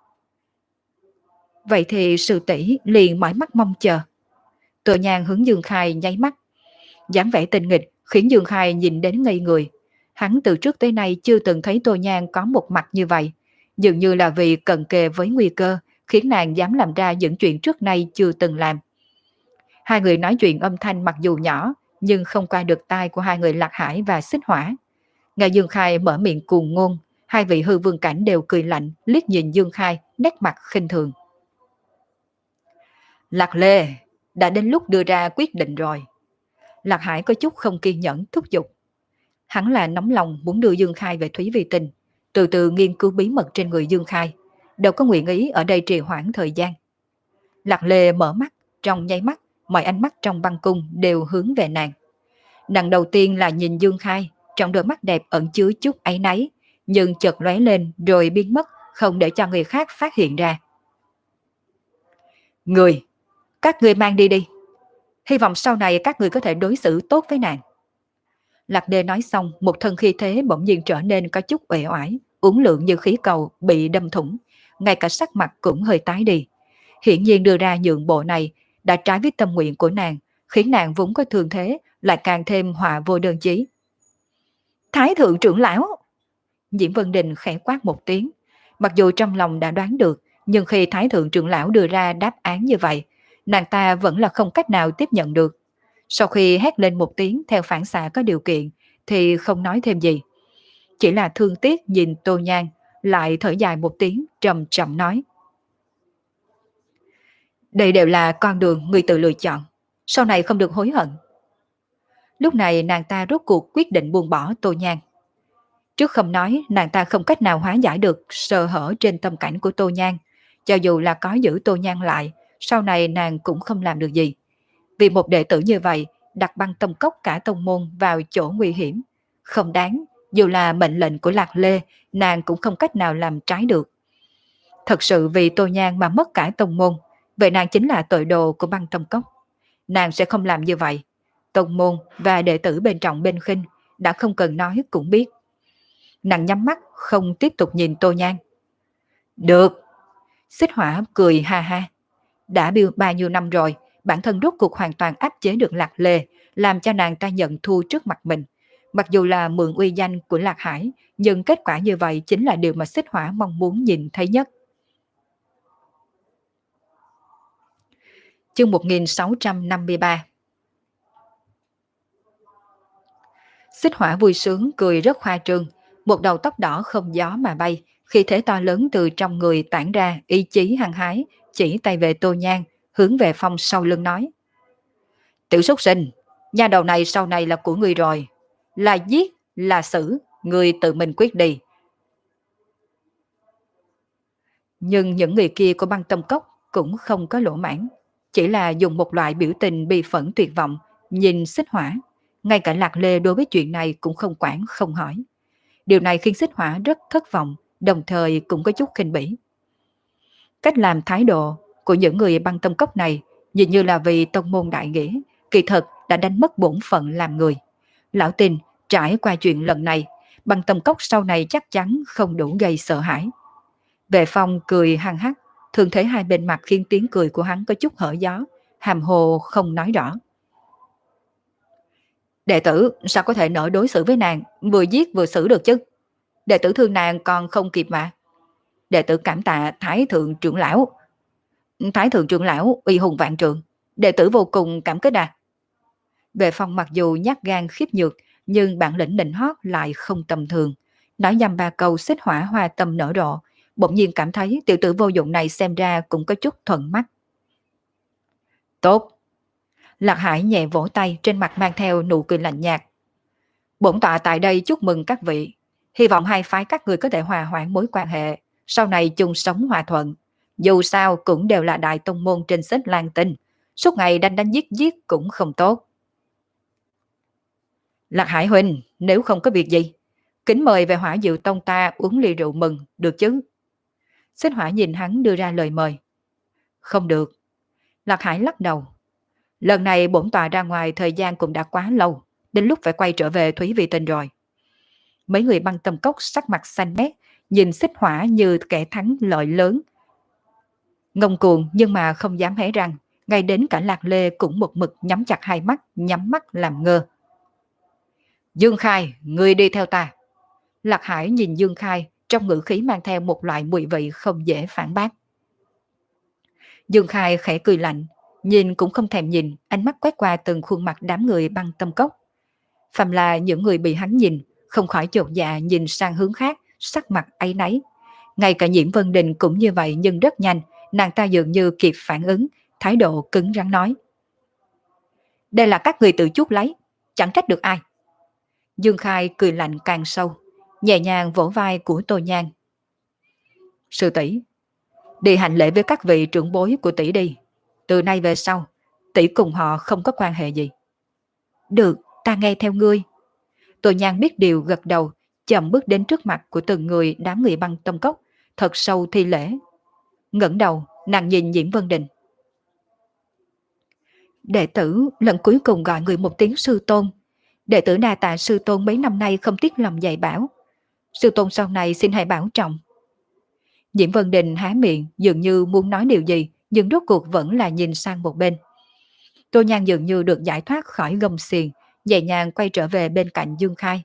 Vậy thì sư tỷ liền mỏi mắt mong chờ. Tô Nhan hướng Dương Khai nháy mắt. Dáng vẻ tình nghịch khiến Dương Khai nhìn đến ngây người. Hắn từ trước tới nay chưa từng thấy Tô Nhan có một mặt như vậy. Dường như là vì cận kề với nguy cơ, khiến nàng dám làm ra những chuyện trước nay chưa từng làm. Hai người nói chuyện âm thanh mặc dù nhỏ, nhưng không qua được tai của hai người Lạc Hải và Xích Hỏa. Nghe Dương Khai mở miệng cuồng ngôn, hai vị hư vương cảnh đều cười lạnh, liếc nhìn Dương Khai, nét mặt khinh thường. Lạc Lê, đã đến lúc đưa ra quyết định rồi. Lạc Hải có chút không kiên nhẫn thúc giục. Hắn là nóng lòng muốn đưa Dương Khai về Thúy Vi Tinh, từ từ nghiên cứu bí mật trên người Dương Khai, đâu có nguyện ý ở đây trì hoãn thời gian. Lạc Lê mở mắt, trong nháy mắt, mọi ánh mắt trong băng cung đều hướng về nàng. Nàng đầu tiên là nhìn Dương Khai, trong đôi mắt đẹp ẩn chứa chút áy náy, nhưng chợt lóe lên rồi biến mất, không để cho người khác phát hiện ra. Người, các người mang đi đi. Hy vọng sau này các người có thể đối xử tốt với nàng. Lạc Đê nói xong, một thân khí thế bỗng nhiên trở nên có chút uể oải, uốn lượn như khí cầu bị đâm thủng, ngay cả sắc mặt cũng hơi tái đi. Hiển nhiên đưa ra nhượng bộ này đã trái với tâm nguyện của nàng, khiến nàng vốn có thường thế lại càng thêm họa vô đơn chí. Thái thượng trưởng lão! Diễm Vân Đình khẽ quát một tiếng, mặc dù trong lòng đã đoán được, nhưng khi Thái thượng trưởng lão đưa ra đáp án như vậy, nàng ta vẫn là không cách nào tiếp nhận được. Sau khi hét lên một tiếng theo phản xạ có điều kiện, thì không nói thêm gì. Chỉ là thương tiếc nhìn Tô Nhan, lại thở dài một tiếng trầm trầm nói. Đây đều là con đường người tự lựa chọn, sau này không được hối hận. Lúc này nàng ta rốt cuộc quyết định buông bỏ Tô Nhan. Trước không nói, nàng ta không cách nào hóa giải được sơ hở trên tâm cảnh của Tô Nhan. Cho dù là có giữ Tô Nhan lại, sau này nàng cũng không làm được gì. Vì một đệ tử như vậy, đặt băng tâm cốc cả tông môn vào chỗ nguy hiểm. Không đáng, dù là mệnh lệnh của Lạc Lê, nàng cũng không cách nào làm trái được. Thật sự vì Tô Nhan mà mất cả tông môn, vậy nàng chính là tội đồ của băng tâm cốc. Nàng sẽ không làm như vậy. Tông môn và đệ tử bên trọng bên khinh đã không cần nói cũng biết. Nàng nhắm mắt không tiếp tục nhìn Tô Nhan. Được. Xích Hỏa cười ha ha. Đã bao nhiêu năm rồi, bản thân rốt cuộc hoàn toàn áp chế được Lạc Lê, làm cho nàng ta nhận thua trước mặt mình. Mặc dù là mượn uy danh của Lạc Hải, nhưng kết quả như vậy chính là điều mà Xích Hỏa mong muốn nhìn thấy nhất. Chương một nghìn sáu trăm năm mươi ba. Xích Hỏa vui sướng cười rất khoa trương, một đầu tóc đỏ không gió mà bay, khi thế to lớn từ trong người tản ra ý chí hăng hái, chỉ tay về Tô Nhan, hướng về Phong sau lưng nói. Tiểu súc sinh, nha đầu này sau này là của ngươi rồi, là giết, là xử, ngươi tự mình quyết đi. Nhưng những người kia của băng tâm cốc cũng không có lỗ mãn, chỉ là dùng một loại biểu tình bi phẫn tuyệt vọng, nhìn Xích Hỏa. Ngay cả Lạc Lê đối với chuyện này cũng không quản không hỏi. Điều này khiến Xích Hỏa rất thất vọng, đồng thời cũng có chút khinh bỉ. Cách làm thái độ của những người băng tâm cốc này nhìn như là vì tông môn đại nghĩa, kỳ thật đã đánh mất bổn phận làm người. Lão tin trải qua chuyện lần này, băng tâm cốc sau này chắc chắn không đủ gây sợ hãi. Vệ Phong cười hăng hắc, thường thấy hai bên mặt khiến tiếng cười của hắn có chút hở gió, hàm hồ không nói rõ. Đệ tử sao có thể nỡ đối xử với nàng, vừa giết vừa xử được chứ? Đệ tử thương nàng còn không kịp mà. Đệ tử cảm tạ Thái thượng trưởng lão. Thái thượng trưởng lão uy hùng vạn trượng, Đệ tử vô cùng cảm kích à. Vệ Phong mặc dù nhát gan khiếp nhược, nhưng bản lĩnh nịnh hót lại không tầm thường. Nói dăm ba câu xích hỏa hoa tâm nở rộ, bỗng nhiên cảm thấy tiểu tử vô dụng này xem ra cũng có chút thuận mắt. Tốt. Lạc Hải nhẹ vỗ tay, trên mặt mang theo nụ cười lạnh nhạt. Bổn tọa tại đây chúc mừng các vị. Hy vọng hai phái các người có thể hòa hoãn mối quan hệ, sau này chung sống hòa thuận. Dù sao cũng đều là đại tông môn trên xích Lan Tinh, suốt ngày đánh đánh giết giết cũng không tốt. Lạc Hải huynh, nếu không có việc gì, kính mời về Hỏa Diệu Tông ta uống ly rượu mừng, được chứ? Xích Hỏa nhìn hắn đưa ra lời mời. Không được. Lạc Hải lắc đầu. Lần này bổn tọa ra ngoài thời gian cũng đã quá lâu, đến lúc phải quay trở về Thúy Vi Tinh rồi. Mấy người băng tâm cốc sắc mặt xanh mét, nhìn Xích Hỏa như kẻ thắng lợi lớn. Ngông cuồng nhưng mà không dám hé răng, ngay đến cả Lạc Lê cũng một mực nhắm chặt hai mắt, nhắm mắt làm ngơ. Dương Khai, ngươi đi theo ta. Lạc Hải nhìn Dương Khai, trong ngữ khí mang theo một loại mùi vị không dễ phản bác. Dương Khai khẽ cười lạnh, nhìn cũng không thèm nhìn, ánh mắt quét qua từng khuôn mặt đám người băng tâm cốc. Phàm là những người bị hắn nhìn, không khỏi chột dạ nhìn sang hướng khác, sắc mặt áy náy. Ngay cả Nhiễm Vân Đình cũng như vậy, nhưng rất nhanh, nàng ta dường như kịp phản ứng, thái độ cứng rắn nói. Đây là các người tự chuốc lấy, chẳng trách được ai. Dương Khai cười lạnh càng sâu, nhẹ nhàng vỗ vai của Tô Nhan. Sư tỷ, đi hành lễ với các vị trưởng bối của tỷ đi. Từ nay về sau, tỷ cùng họ không có quan hệ gì. Được, ta nghe theo ngươi. Tô Nhan biết điều gật đầu, chậm bước đến trước mặt của từng người đám người băng tâm cốc, thật sâu thi lễ. Ngẩng đầu, nàng nhìn Nhiễm Vân Đình. Đệ tử lần cuối cùng gọi người một tiếng sư tôn. Đệ tử đa tạ sư tôn mấy năm nay không tiếc lòng dạy bảo. Sư tôn sau này xin hãy bảo trọng. Nhiễm Vân Đình há miệng dường như muốn nói điều gì, nhưng rốt cuộc vẫn là nhìn sang một bên. Tô Nhan dường như được giải thoát khỏi gông xiềng, nhẹ nhàng quay trở về bên cạnh Dương Khai.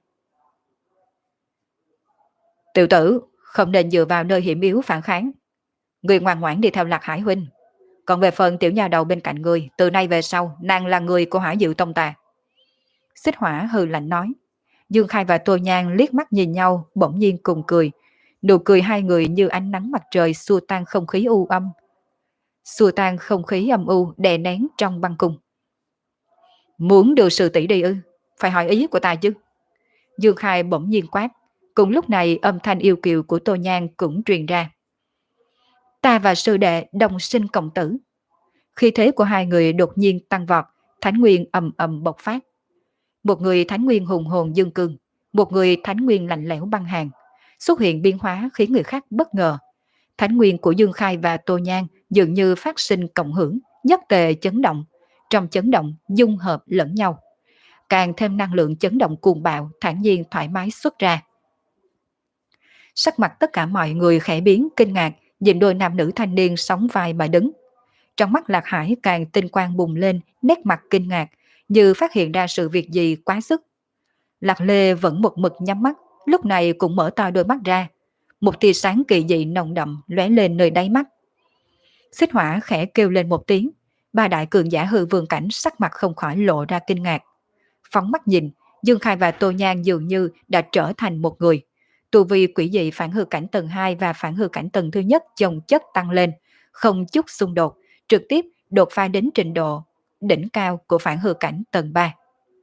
Tiểu tử, không nên dựa vào nơi hiểm yếu phản kháng. Người ngoan ngoãn đi theo Lạc Hải huynh. Còn về phần tiểu nhà đầu bên cạnh người, từ nay về sau, nàng là người của Hỏa Diệu Tông ta. Xích Hỏa hừ lạnh nói. Dương Khai và Tô Nhan liếc mắt nhìn nhau, bỗng nhiên cùng cười. Nụ cười hai người như ánh nắng mặt trời xua tan không khí u âm. Xua tan không khí âm u đè nén trong băng cung. Muốn đưa sư tỷ đi ư? Phải hỏi ý của ta chứ. Dương Khai bỗng nhiên quát. Cùng lúc này âm thanh yêu kiều của Tô Nhan cũng truyền ra. Ta và sư đệ đồng sinh cộng tử. Khi thế của hai người đột nhiên tăng vọt, thánh nguyên ầm ầm bộc phát. Một người thánh nguyên hùng hồn dương cương, một người thánh nguyên lạnh lẽo băng hàn, xuất hiện biến hóa khiến người khác bất ngờ. Thánh nguyên của Dương Khai và Tô Nhan dường như phát sinh cộng hưởng, nhất tề chấn động, trong chấn động dung hợp lẫn nhau, càng thêm năng lượng chấn động cuồng bạo, thản nhiên thoải mái xuất ra. Sắc mặt tất cả mọi người khẽ biến kinh ngạc, nhìn đôi nam nữ thanh niên sóng vai mà đứng. Trong mắt Lạc Hải càng tinh quang bùng lên, nét mặt kinh ngạc, như phát hiện ra sự việc gì quá sức. Lạc Lê vẫn một mực nhắm mắt, lúc này cũng mở to đôi mắt ra. Một tia sáng kỳ dị nồng đậm lóe lên nơi đáy mắt. Xích Hỏa khẽ kêu lên một tiếng, ba đại cường giả hư vương cảnh sắc mặt không khỏi lộ ra kinh ngạc. Phóng mắt nhìn, Dương Khai và Tô Nhan dường như đã trở thành một người. Tu vi quỷ dị phản hư cảnh tầng hai và phản hư cảnh tầng thứ nhất chồng chất tăng lên, không chút xung đột, trực tiếp đột phá đến trình độ đỉnh cao của phản hư cảnh tầng ba.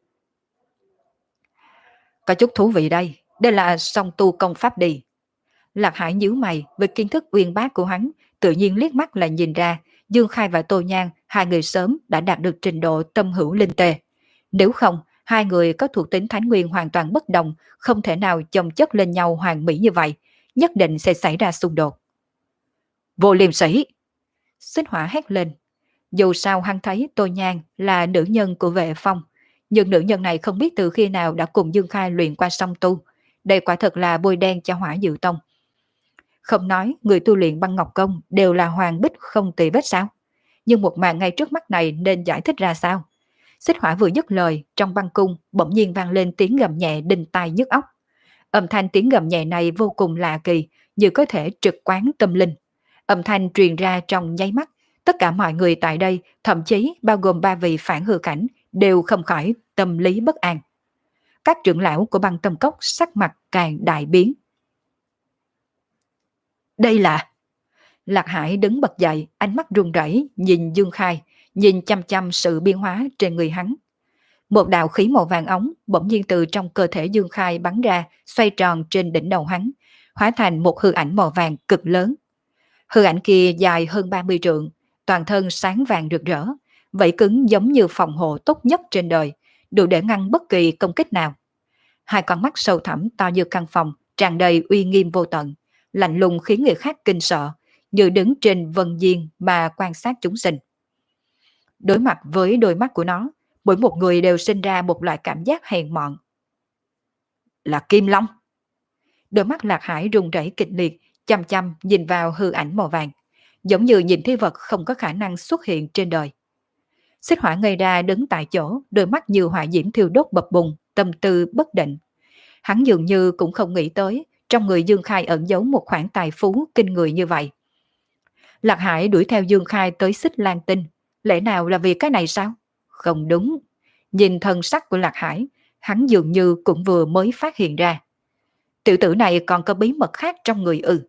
Có chút thú vị đây, đây là song tu công pháp đi. Lạc Hải nhíu mày với kiến thức uyên bác của hắn, tự nhiên liếc mắt là nhìn ra, Dương Khai và Tô Nhan, hai người sớm đã đạt được trình độ tâm hữu linh tề. Nếu không, hai người có thuộc tính thánh nguyên hoàn toàn bất đồng, không thể nào chồng chất lên nhau hoàn mỹ như vậy, nhất định sẽ xảy ra xung đột. Vô liêm sỉ! Xích Hỏa hét lên. Dù sao hắn thấy Tô Nhan là nữ nhân của Vệ Phong, nhưng nữ nhân này không biết từ khi nào đã cùng Dương Khai luyện qua song tu. Đây quả thật là bôi đen cho Hỏa Diệu Tông. Không nói người tu luyện băng ngọc công đều là hoàng bích không tì vết sao? Nhưng một màn ngay trước mắt này nên giải thích ra sao? Xích Hỏa vừa dứt lời, trong băng cung bỗng nhiên vang lên tiếng gầm nhẹ đinh tai nhức óc. Âm thanh tiếng gầm nhẹ này vô cùng lạ kỳ, như có thể trực quán tâm linh. Âm thanh truyền ra trong nháy mắt, Tất cả mọi người tại đây, thậm chí bao gồm ba vị phản hư cảnh, đều không khỏi tâm lý bất an. Các trưởng lão của băng tâm cốc sắc mặt càng đại biến. Đây là... Lạc Hải đứng bật dậy, ánh mắt run rẩy nhìn Dương Khai, nhìn chăm chăm sự biến hóa trên người hắn. Một đạo khí màu vàng ống bỗng nhiên từ trong cơ thể Dương Khai bắn ra, xoay tròn trên đỉnh đầu hắn, hóa thành một hư ảnh màu vàng cực lớn. Hư ảnh kia dài hơn ba mươi trượng, toàn thân sáng vàng rực rỡ, vảy cứng giống như phòng hộ tốt nhất trên đời, đủ để ngăn bất kỳ công kích nào. Hai con mắt sâu thẳm to như căn phòng, tràn đầy uy nghiêm vô tận, lạnh lùng khiến người khác kinh sợ, như đứng trên vân diên mà quan sát chúng sinh. Đối mặt với đôi mắt của nó, mỗi một người đều sinh ra một loại cảm giác hèn mọn. Là Kim Long. Đôi mắt Lạc Hải run rẩy kịch liệt, chăm chăm nhìn vào hư ảnh màu vàng, giống như nhìn thấy vật không có khả năng xuất hiện trên đời. Xích Hỏa ngây ra đứng tại chỗ, đôi mắt như hỏa diễm thiêu đốt bập bùng, tâm tư bất định. Hắn dường như cũng không nghĩ tới trong người Dương Khai ẩn giấu một khoản tài phú kinh người như vậy. Lạc Hải đuổi theo Dương Khai tới Xích Lan Tinh, lẽ nào là vì cái này sao? Không đúng. Nhìn thân sắc của Lạc Hải, hắn dường như cũng vừa mới phát hiện ra. Tiểu tử này còn có bí mật khác trong người ư.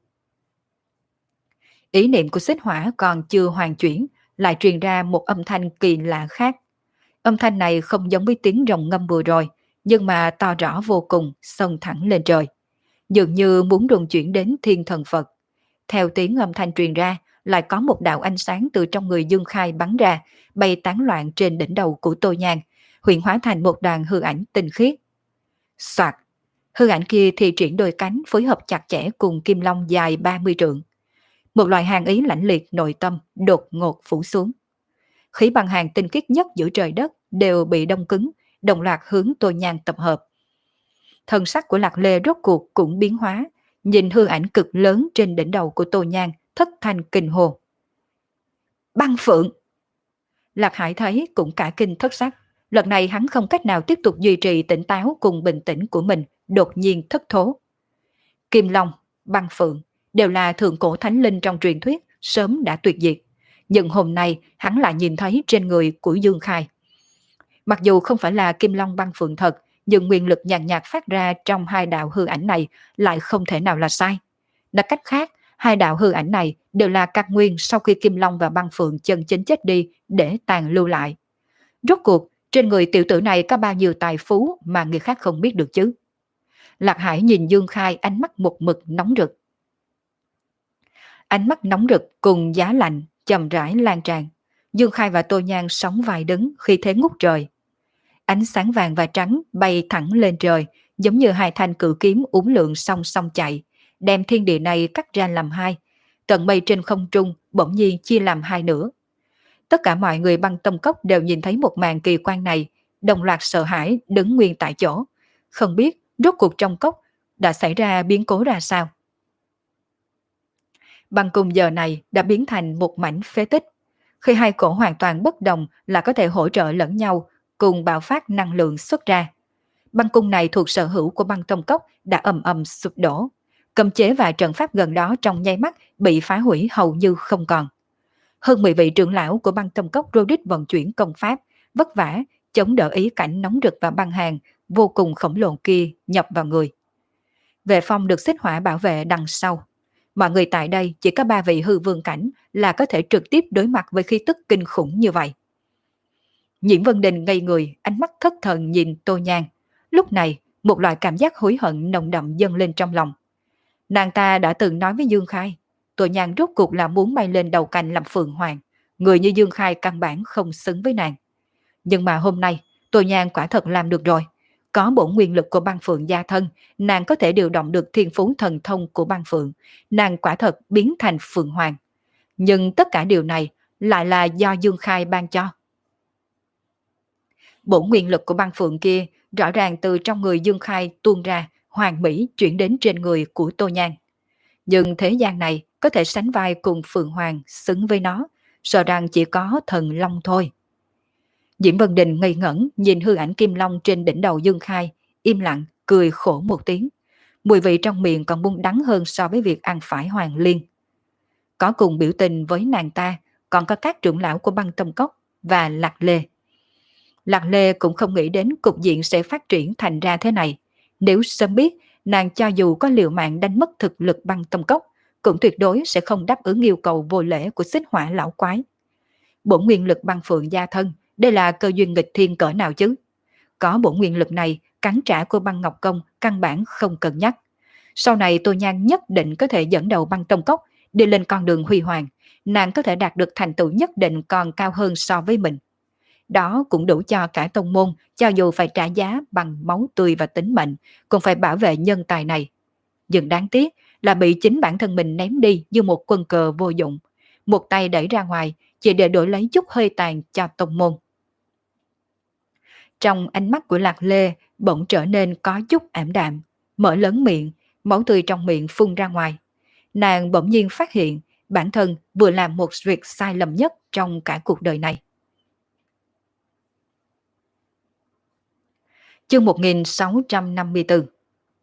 Ý niệm của Xích Hỏa còn chưa hoàn chuyển, lại truyền ra một âm thanh kỳ lạ khác. Âm thanh này không giống với tiếng rồng ngâm vừa rồi, nhưng mà to rõ vô cùng, xông thẳng lên trời. Dường như muốn rung chuyển đến thiên thần Phật. Theo tiếng âm thanh truyền ra, lại có một đạo ánh sáng từ trong người Dương Khai bắn ra, bay tán loạn trên đỉnh đầu của Tô Nhan, huyện hóa thành một đoàn hư ảnh tinh khiết. Soạt, hư ảnh kia thì triển đôi cánh phối hợp chặt chẽ cùng kim long dài ba mươi trượng. Một loại hàn ý lãnh liệt nội tâm đột ngột phủ xuống. Khí băng hàng tinh khiết nhất giữa trời đất đều bị đông cứng, đồng loạt hướng Tô Nhan tập hợp. Thân sắc của Lạc Lê rốt cuộc cũng biến hóa, nhìn hư ảnh cực lớn trên đỉnh đầu của Tô Nhan, thất thanh kinh hồ. Băng Phượng! Lạc Hải thấy cũng cả kinh thất sắc. Lần này hắn không cách nào tiếp tục duy trì tỉnh táo cùng bình tĩnh của mình, đột nhiên thất thố. Kim Long, Băng Phượng đều là thượng cổ thánh linh trong truyền thuyết, sớm đã tuyệt diệt. Nhưng hôm nay hắn lại nhìn thấy trên người của Dương Khai. Mặc dù không phải là Kim Long Băng Phượng thật, nhưng nguyên lực nhàn nhạt phát ra trong hai đạo hư ảnh này lại không thể nào là sai. Nói cách khác, hai đạo hư ảnh này đều là các nguyên sau khi Kim Long và Băng Phượng chân chính chết đi để tàn lưu lại. Rốt cuộc, trên người tiểu tử này có bao nhiêu tài phú mà người khác không biết được chứ? Lạc Hải nhìn Dương Khai ánh mắt một mực nóng rực. Ánh mắt nóng rực cùng giá lạnh chậm rãi lan tràn. Dương Khai và Tô Nhan sóng vai đứng khi thế ngút trời. Ánh sáng vàng và trắng bay thẳng lên trời, giống như hai thanh cự kiếm uốn lượn song song chạy, đem thiên địa này cắt ra làm hai. Tận mây trên không trung bỗng nhiên chia làm hai nửa. Tất cả mọi người băng tâm cốc đều nhìn thấy một màn kỳ quan này, đồng loạt sợ hãi đứng nguyên tại chỗ, không biết rốt cuộc trong cốc đã xảy ra biến cố ra sao. Băng cung giờ này đã biến thành một mảnh phế tích. Khi hai cổ hoàn toàn bất đồng là có thể hỗ trợ lẫn nhau, cùng bạo phát năng lượng xuất ra. Băng cung này thuộc sở hữu của băng tông cốc đã ầm ầm sụp đổ. Cấm chế và trận pháp gần đó trong nháy mắt bị phá hủy hầu như không còn. Hơn mười vị trưởng lão của băng tông cốc Rodic vận chuyển công pháp, vất vả, chống đỡ ý cảnh nóng rực và băng hàng vô cùng khổng lồ kia nhập vào người. Vệ phong được Xích Hỏa bảo vệ đằng sau. Mọi người tại đây chỉ có ba vị hư vương cảnh là có thể trực tiếp đối mặt với khí tức kinh khủng như vậy. Nhiễm Vân Đình ngây người, ánh mắt thất thần nhìn Tô Nhan. Lúc này, một loại cảm giác hối hận nồng đậm dâng lên trong lòng. Nàng ta đã từng nói với Dương Khai, Tô Nhan rốt cuộc là muốn bay lên đầu cành làm phượng hoàng. Người như Dương Khai căn bản không xứng với nàng. Nhưng mà hôm nay, Tô Nhan quả thật làm được rồi. Có bổn nguyên lực của băng phượng gia thân, nàng có thể điều động được thiên phú thần thông của băng phượng. Nàng quả thật biến thành phượng hoàng. Nhưng tất cả điều này lại là do Dương Khai ban cho. Bổn nguyên lực của băng phượng kia rõ ràng từ trong người Dương Khai tuôn ra, hoàn mỹ chuyển đến trên người của Tô Nhan. Nhưng thế gian này có thể sánh vai cùng phượng hoàng xứng với nó, sợ rằng chỉ có thần long thôi. Diễm Vân Đình ngây ngẩn nhìn hư ảnh kim long trên đỉnh đầu Dương Khai, im lặng, cười khổ một tiếng. Mùi vị trong miệng còn bung đắng hơn so với việc ăn phải hoàng liên. Có cùng biểu tình với nàng ta, còn có các trưởng lão của băng Tông Cốc và Lạc Lê. Lạc Lê cũng không nghĩ đến cục diện sẽ phát triển thành ra thế này. Nếu sớm biết, nàng cho dù có liều mạng đánh mất thực lực băng Tông Cốc, cũng tuyệt đối sẽ không đáp ứng yêu cầu vô lễ của Xích Hỏa lão quái. Bổn nguyên lực băng phượng gia thân, đây là cơ duyên nghịch thiên cỡ nào chứ? Có bổn nguyên lực này, cắn trả của băng Ngọc Công căn bản không cần nhắc. Sau này Tô Nhan nhất định có thể dẫn đầu băng Tông Cốc đi lên con đường huy hoàng, nàng có thể đạt được thành tựu nhất định còn cao hơn so với mình. Đó cũng đủ cho cả tông môn, cho dù phải trả giá bằng máu tươi và tính mệnh, cũng phải bảo vệ nhân tài này. Nhưng đáng tiếc là bị chính bản thân mình ném đi như một quân cờ vô dụng, một tay đẩy ra ngoài chỉ để đổi lấy chút hơi tàn cho tông môn. Trong ánh mắt của Lạc Lê bỗng trở nên có chút ảm đạm, mở lớn miệng, máu tươi trong miệng phun ra ngoài. Nàng bỗng nhiên phát hiện bản thân vừa làm một việc sai lầm nhất trong cả cuộc đời này. Chương một nghìn sáu trăm năm mươi tư.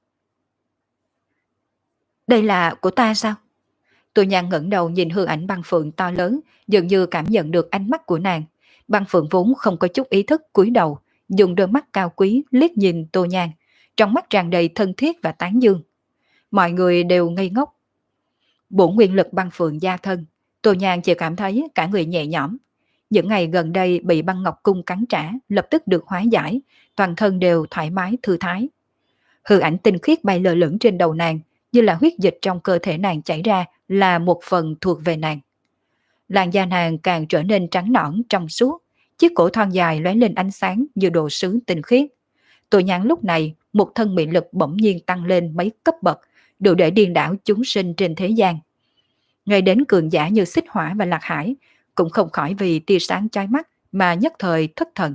Đây là của ta sao? Tô Nhan ngẩng đầu nhìn hư ảnh băng phượng to lớn, dường như cảm nhận được ánh mắt của nàng. Băng phượng vốn không có chút ý thức cúi đầu, dùng đôi mắt cao quý liếc nhìn Tô Nhan, trong mắt tràn đầy thân thiết và tán dương. Mọi người đều ngây ngốc. Bổn nguyên lực băng phượng gia thân, Tô Nhan chỉ cảm thấy cả người nhẹ nhõm. Những ngày gần đây bị băng ngọc cung cắn trả lập tức được hóa giải, toàn thân đều thoải mái thư thái. Hư ảnh tinh khiết bay lơ lửng trên đầu nàng, như là huyết dịch trong cơ thể nàng chảy ra là một phần thuộc về nàng. Làn da nàng càng trở nên trắng nõn trong suốt, chiếc cổ thon dài lóe lên ánh sáng như đồ sứ tinh khiết. Tô Nhan lúc này một thân mị lực bỗng nhiên tăng lên mấy cấp bậc, đủ để điên đảo chúng sinh trên thế gian. Ngay đến cường giả như Xích Hỏa và Lạc Hải cũng không khỏi vì tia sáng chói mắt mà nhất thời thất thần.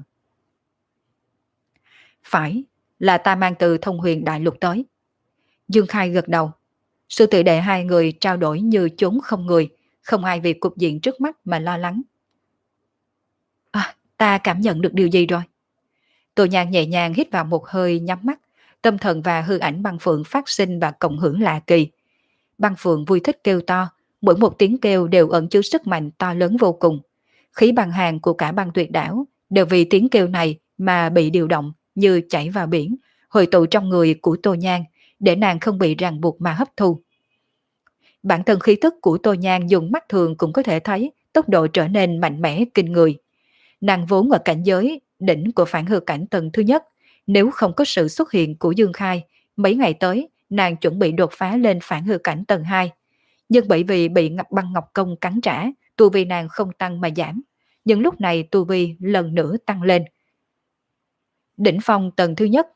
Phải, là ta mang từ Thông Huyền Đại Lục tới. Dương Khai gật đầu. Sư tử đệ hai người trao đổi như chốn không người, không ai vì cục diện trước mắt mà lo lắng. À, ta cảm nhận được điều gì rồi? Tô Nhan nhẹ nhàng hít vào một hơi, nhắm mắt, tâm thần và hư ảnh băng phượng phát sinh và cộng hưởng lạ kỳ. Băng phượng vui thích kêu to, mỗi một tiếng kêu đều ẩn chứa sức mạnh to lớn vô cùng. Khí băng hàng của cả băng tuyệt đảo đều vì tiếng kêu này mà bị điều động như chảy vào biển, hội tụ trong người của Tô Nhan, để nàng không bị ràng buộc mà hấp thu. Bản thân khí tức của Tô Nhan dùng mắt thường cũng có thể thấy tốc độ trở nên mạnh mẽ kinh người. Nàng vốn ở cảnh giới đỉnh của phản hư cảnh tầng thứ nhất, nếu không có sự xuất hiện của Dương Khai, mấy ngày tới nàng chuẩn bị đột phá lên phản hư cảnh tầng hai. Nhưng bởi vì bị ngập băng ngọc công cắn trả, tu vi nàng không tăng mà giảm. Nhưng lúc này tu vi lần nữa tăng lên. Đỉnh phong tầng thứ nhất,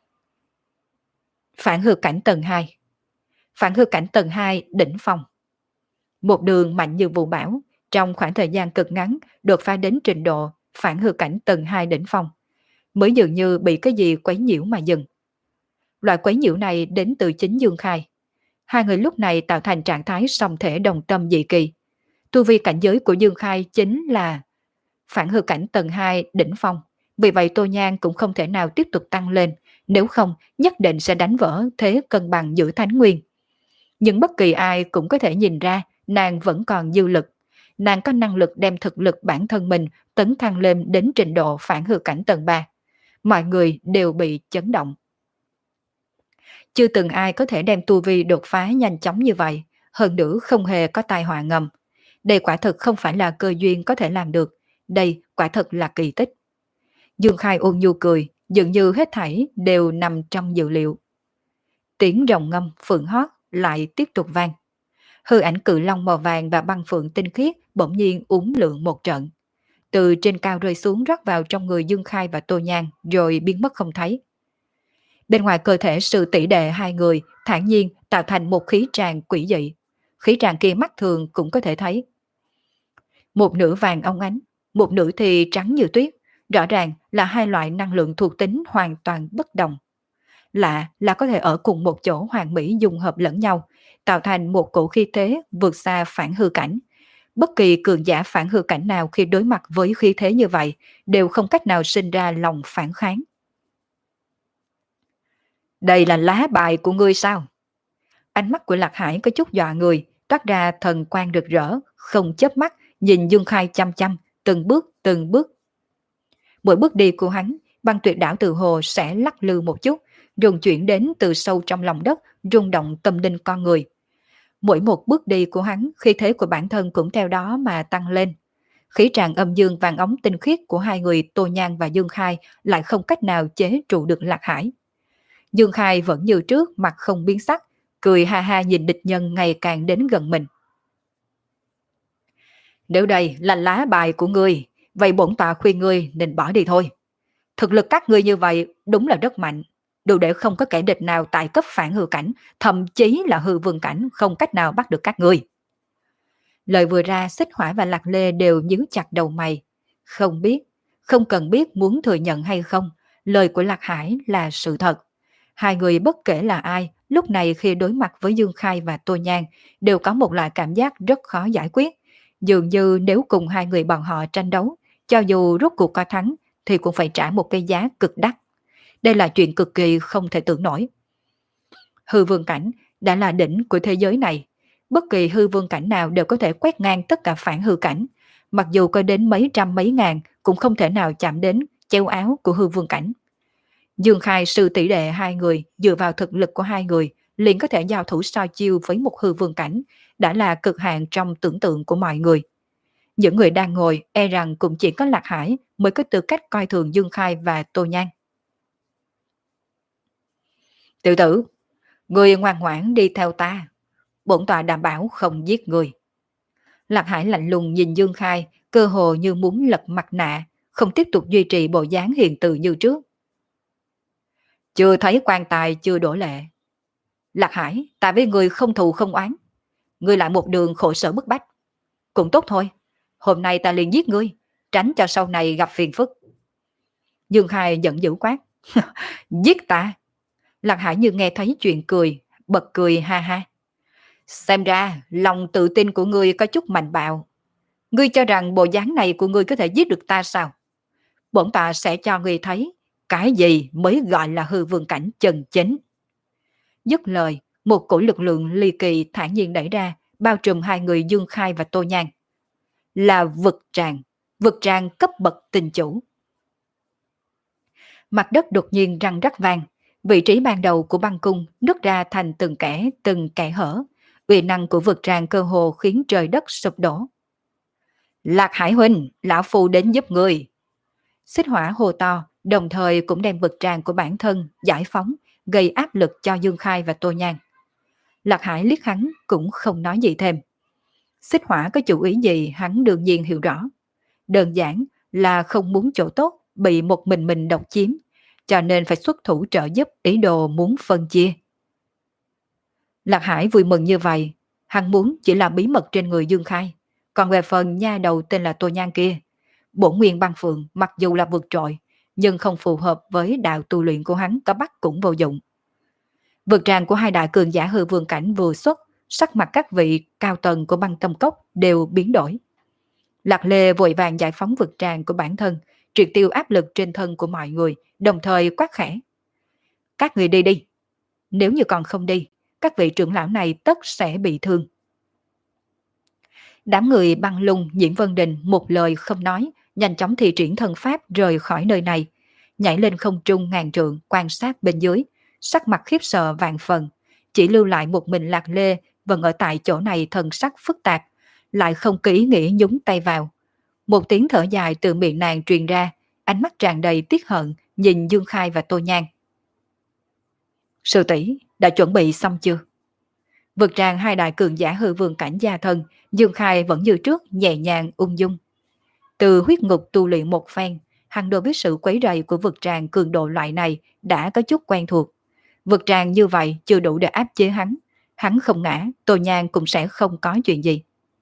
phản hư cảnh tầng hai. Phản hư cảnh tầng hai đỉnh phong. Một đường mạnh như vụ bão, trong khoảng thời gian cực ngắn đột phá đến trình độ phản hư cảnh tầng hai đỉnh phong, mới dường như bị cái gì quấy nhiễu mà dừng. Loại quấy nhiễu này đến từ chính Dương Khai. Hai người lúc này tạo thành trạng thái song thể đồng tâm dị kỳ. Tu vi cảnh giới của Dương Khai chính là phản hư cảnh tầng hai đỉnh phong, vì vậy Tô Nhan cũng không thể nào tiếp tục tăng lên, nếu không nhất định sẽ đánh vỡ thế cân bằng giữa thánh nguyên. Nhưng bất kỳ ai cũng có thể nhìn ra nàng vẫn còn dư lực. Nàng có năng lực đem thực lực bản thân mình tấn thăng lên đến trình độ phản hư cảnh tầng ba. Mọi người đều bị chấn động. Chưa từng ai có thể đem tu vi đột phá nhanh chóng như vậy, hơn nữa không hề có tai họa ngầm. Đây quả thực không phải là cơ duyên có thể làm được, đây quả thật là kỳ tích. Dương Khai ôn nhu cười, dường như hết thảy đều nằm trong dự liệu. Tiếng rồng ngâm phượng hót lại tiếp tục vang. Hư ảnh cự long màu vàng và băng phượng tinh khiết bỗng nhiên uốn lượn một trận. Từ trên cao rơi xuống rót vào trong người Dương Khai và Tô Nhan rồi biến mất không thấy. Bên ngoài cơ thể sự tỷ đệ hai người thản nhiên tạo thành một khí tràng quỷ dị. Khí tràng kia mắt thường cũng có thể thấy. Một nửa vàng óng ánh, một nửa thì trắng như tuyết, rõ ràng là hai loại năng lượng thuộc tính hoàn toàn bất đồng. Lạ là có thể ở cùng một chỗ hoàn mỹ dung hợp lẫn nhau, tạo thành một cổ khí thế vượt xa phản hư cảnh. Bất kỳ cường giả phản hư cảnh nào khi đối mặt với khí thế như vậy đều không cách nào sinh ra lòng phản kháng. Đây là lá bài của ngươi sao? Ánh mắt của Lạc Hải có chút dọa người, toát ra thần quang rực rỡ, không chớp mắt, nhìn Dương Khai chăm chăm, từng bước từng bước. Mỗi bước đi của hắn, băng tuyệt đảo tự hồ sẽ lắc lư một chút, rung chuyển đến từ sâu trong lòng đất, rung động tâm linh con người. Mỗi một bước đi của hắn, khí thế của bản thân cũng theo đó mà tăng lên. Khí tràng âm dương vàng ống tinh khiết của hai người Tô Nhan và Dương Khai lại không cách nào chế trụ được Lạc Hải. Dương Khai vẫn như trước, mặt không biến sắc, cười ha ha nhìn địch nhân ngày càng đến gần mình. Nếu đây là lá bài của ngươi, vậy bổn tọa khuyên ngươi nên bỏ đi thôi. Thực lực các ngươi như vậy đúng là rất mạnh, đủ để không có kẻ địch nào tại cấp phản hư cảnh, thậm chí là hư vương cảnh không cách nào bắt được các ngươi. Lời vừa ra, Xích Hỏa và Lạc Lê đều nhíu chặt đầu mày. Không biết, không cần biết muốn thừa nhận hay không, lời của Lạc Hải là sự thật. Hai người bất kể là ai, lúc này khi đối mặt với Dương Khai và Tô Nhan, đều có một loại cảm giác rất khó giải quyết. Dường như nếu cùng hai người bọn họ tranh đấu, cho dù rốt cuộc có thắng, thì cũng phải trả một cái giá cực đắt. Đây là chuyện cực kỳ không thể tưởng nổi. Hư vương cảnh đã là đỉnh của thế giới này. Bất kỳ hư vương cảnh nào đều có thể quét ngang tất cả phản hư cảnh. Mặc dù có đến mấy trăm mấy ngàn cũng không thể nào chạm đến chéo áo của hư vương cảnh. Dương Khai sư tỷ đệ hai người dựa vào thực lực của hai người liền có thể giao thủ so chiêu với một hư vương cảnh, đã là cực hạn trong tưởng tượng của mọi người. Những người đang ngồi e rằng cũng chỉ có Lạc Hải mới có tư cách coi thường Dương Khai và Tô Nhan. Tiểu tử, người ngoan ngoãn đi theo ta, bổn tọa đảm bảo không giết người. Lạc Hải lạnh lùng nhìn Dương Khai, cơ hồ như muốn lật mặt nạ, không tiếp tục duy trì bộ dáng hiền từ như trước. Chưa thấy quan tài chưa đổ lệ. Lạc Hải, ta với người không thù không oán. Ngươi lại một đường khổ sở bức bách. Cũng tốt thôi, hôm nay ta liền giết ngươi, tránh cho sau này gặp phiền phức. Dương Khai giận dữ quát. Giết ta? Lạc Hải như nghe thấy chuyện cười, bật cười ha ha. Xem ra lòng tự tin của ngươi có chút mạnh bạo. Ngươi cho rằng bộ dáng này của ngươi có thể giết được ta sao? Bổn tọa sẽ cho ngươi thấy cái gì mới gọi là hư vương cảnh chân chính. Dứt lời, một cổ lực lượng ly kỳ thản nhiên đẩy ra, bao trùm hai người Dương Khai và Tô Nhan. Là vực tràng, vực tràng cấp bậc tinh chủ. Mặt đất đột nhiên răng rắc vang, vị trí ban đầu của băng cung nứt ra thành từng kẽ, từng kẽ hở. Uy năng của vực tràng cơ hồ khiến trời đất sụp đổ. Lạc Hải huynh, lão phu đến giúp người. Xích Hỏa hô to, đồng thời cũng đem vực tràng của bản thân giải phóng, gây áp lực cho Dương Khai và Tô Nhan. Lạc Hải liếc hắn cũng không nói gì thêm. Xích Hỏa có chủ ý gì hắn đương nhiên hiểu rõ. Đơn giản là không muốn chỗ tốt bị một mình mình độc chiếm, cho nên phải xuất thủ trợ giúp, ý đồ muốn phân chia. Lạc Hải vui mừng như vậy, hắn muốn chỉ là bí mật trên người Dương Khai. Còn về phần nha đầu tên là Tô Nhan kia, bổn nguyên băng phượng mặc dù là vượt trội, nhưng không phù hợp với đạo tu luyện của hắn, có bắt cũng vô dụng. Vực tràng của hai đại cường giả hư vương cảnh vừa xuất, sắc mặt các vị cao tầng của băng tâm cốc đều biến đổi. Lạc Lê vội vàng giải phóng vực tràng của bản thân, triệt tiêu áp lực trên thân của mọi người, đồng thời quát khẽ. Các người đi đi. Nếu như còn không đi, các vị trưởng lão này tất sẽ bị thương. Đám người băng lung Nhiễm Vân Đình một lời không nói, nhanh chóng thi triển thân pháp rời khỏi nơi này, nhảy lên không trung ngàn trượng quan sát bên dưới, sắc mặt khiếp sợ vạn phần, chỉ lưu lại một mình Lạc Lê vẫn ở tại chỗ này thần sắc phức tạp, lại không có ý nghĩ nhúng tay vào. Một tiếng thở dài từ miệng nàng truyền ra, ánh mắt tràn đầy tiếc hận nhìn Dương Khai và Tô Nhan. Sư tỷ đã chuẩn bị xong chưa? Vượt tràn hai đại cường giả hư vương cảnh gia thân, Dương Khai vẫn như trước nhẹ nhàng ung dung. Từ huyết ngục tu luyện một phen, hắn đối với sự quấy rầy của vực tràng cường độ loại này đã có chút quen thuộc. Vực tràng như vậy chưa đủ để áp chế hắn. Hắn không ngã, Tô Nhan cũng sẽ không có chuyện gì.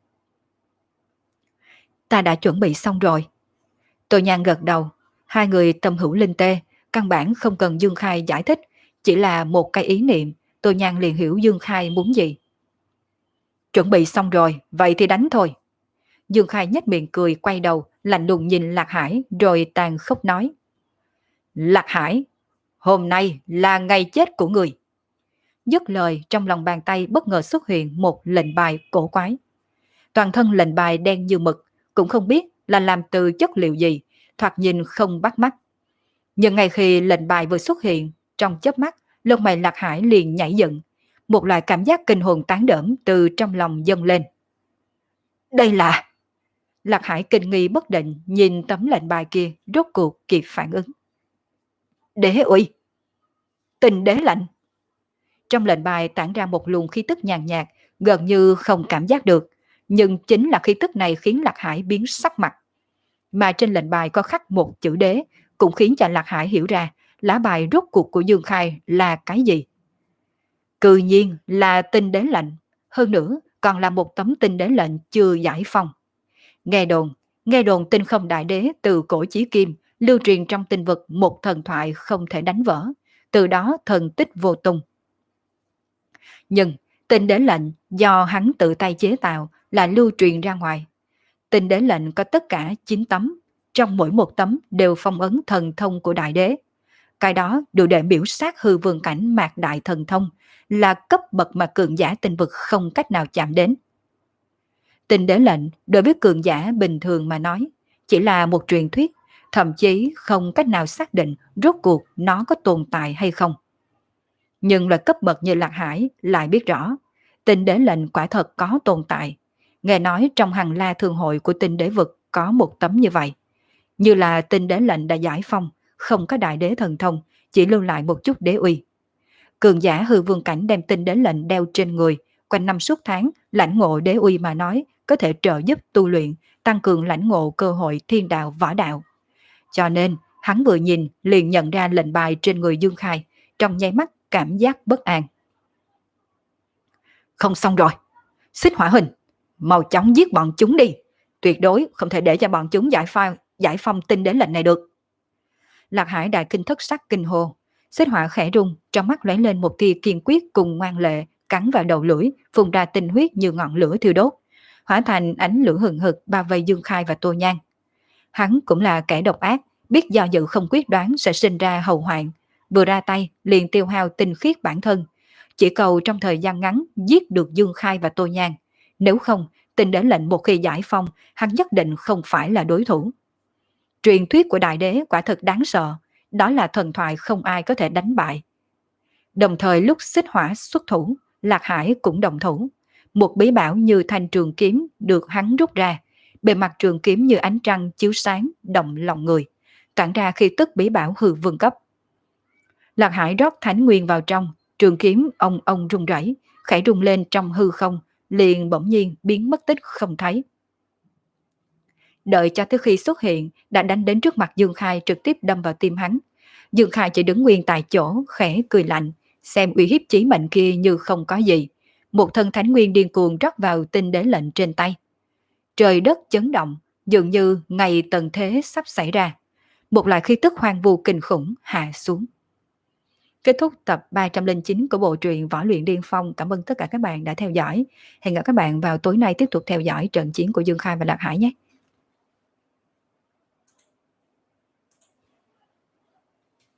Ta đã chuẩn bị xong rồi. Tô Nhan gật đầu, hai người tâm hữu linh tê, căn bản không cần Dương Khai giải thích, chỉ là một cái ý niệm, Tô Nhan liền hiểu Dương Khai muốn gì. Chuẩn bị xong rồi, vậy thì đánh thôi. Dương Khai nhếch miệng cười quay đầu, lạnh lùng nhìn Lạc Hải rồi tàn khốc nói. Lạc Hải, hôm nay là ngày chết của người. Dứt lời, trong lòng bàn tay bất ngờ xuất hiện một lệnh bài cổ quái. Toàn thân lệnh bài đen như mực, cũng không biết là làm từ chất liệu gì, thoạt nhìn không bắt mắt. Nhưng ngay khi lệnh bài vừa xuất hiện, trong chớp mắt, lông mày Lạc Hải liền nhảy dựng. Một loại cảm giác kinh hồn tán đỡm từ trong lòng dâng lên. Đây là... Lạc Hải kinh nghi bất định nhìn tấm lệnh bài kia, rốt cuộc kịp phản ứng. Đế uy! Tình đế lệnh! Trong lệnh bài tản ra một luồng khí tức nhàn nhạt, gần như không cảm giác được, nhưng chính là khí tức này khiến Lạc Hải biến sắc mặt. Mà trên lệnh bài có khắc một chữ đế, cũng khiến cho Lạc Hải hiểu ra lá bài rốt cuộc của Dương Khai là cái gì. Cự nhiên là tinh đế lệnh, hơn nữa còn là một tấm tinh đế lệnh chưa giải phong. Nghe đồn, nghe đồn tinh không đại đế từ cổ chí kim lưu truyền trong tinh vực một thần thoại không thể đánh vỡ, từ đó thần tích vô tung. Nhưng tinh đế lệnh do hắn tự tay chế tạo là lưu truyền ra ngoài. Tinh đế lệnh có tất cả chín tấm, trong mỗi một tấm đều phong ấn thần thông của đại đế. Cái đó đủ để biểu sát hư vương cảnh mạc đại thần thông, là cấp bậc mà cường giả tinh vực không cách nào chạm đến. Tinh đế lệnh đối với cường giả bình thường mà nói, chỉ là một truyền thuyết, thậm chí không cách nào xác định rốt cuộc nó có tồn tại hay không. Nhưng loại cấp bậc như Lạc Hải lại biết rõ, tinh đế lệnh quả thật có tồn tại. Nghe nói trong hàng la thương hội của tinh đế vực có một tấm như vậy. Như là tinh đế lệnh đã giải phong, không có đại đế thần thông, chỉ lưu lại một chút đế uy. Cường giả hư vương cảnh đem tinh đế lệnh đeo trên người, quanh năm suốt tháng, lãnh ngộ đế uy mà nói, có thể trợ giúp tu luyện, tăng cường lãnh ngộ cơ hội thiên đạo võ đạo. Cho nên, hắn vừa nhìn liền nhận ra lệnh bài trên người Dương Khai, trong nháy mắt cảm giác bất an. Không xong rồi, xích hỏa hình, mau chóng giết bọn chúng đi, tuyệt đối không thể để cho bọn chúng giải phong, giải phong tinh đế lệnh này được. Lạc Hải đại kinh thất sắc kinh hô, xích hỏa khẽ rung, trong mắt lóe lên một tia kiên quyết cùng ngoan lệ, cắn vào đầu lưỡi, phun ra tinh huyết như ngọn lửa thiêu đốt, hóa thành ánh lửa hừng hực bao vây Dương Khai và Tô Nhan. Hắn cũng là kẻ độc ác, biết do dự không quyết đoán sẽ sinh ra hậu hoạn, vừa ra tay liền tiêu hao tinh khiết bản thân, chỉ cầu trong thời gian ngắn giết được Dương Khai và Tô Nhan, nếu không tinh đế lệnh một khi giải phong, hắn nhất định không phải là đối thủ. Truyền thuyết của đại đế quả thật đáng sợ, đó là thần thoại không ai có thể đánh bại. Đồng thời lúc xích hỏa xuất thủ, Lạc Hải cũng động thủ. Một bí bảo như thanh trường kiếm được hắn rút ra, bề mặt trường kiếm như ánh trăng chiếu sáng, động lòng người, tản ra khí tức bí bảo hư vương cấp. Lạc Hải rót thánh nguyên vào trong, trường kiếm ông ông rung rẩy, khẽ rung lên trong hư không, liền bỗng nhiên biến mất tích không thấy. Đợi cho tới khi xuất hiện, đã đánh đến trước mặt Dương Khai, trực tiếp đâm vào tim hắn. Dương Khai chỉ đứng nguyên tại chỗ, khẽ cười lạnh, xem uy hiếp chí mệnh kia như không có gì. Một thân thánh nguyên điên cuồng rót vào tinh đế lệnh trên tay. Trời đất chấn động, dường như ngày tận thế sắp xảy ra. Một loại khí tức hoang vu kinh khủng hạ xuống. Kết thúc tập ba trăm lẻ chín của bộ truyện Võ Luyện Điên Phong. Cảm ơn tất cả các bạn đã theo dõi. Hẹn gặp các bạn vào tối nay tiếp tục theo dõi trận chiến của Dương Khai và Lạc Hải nhé.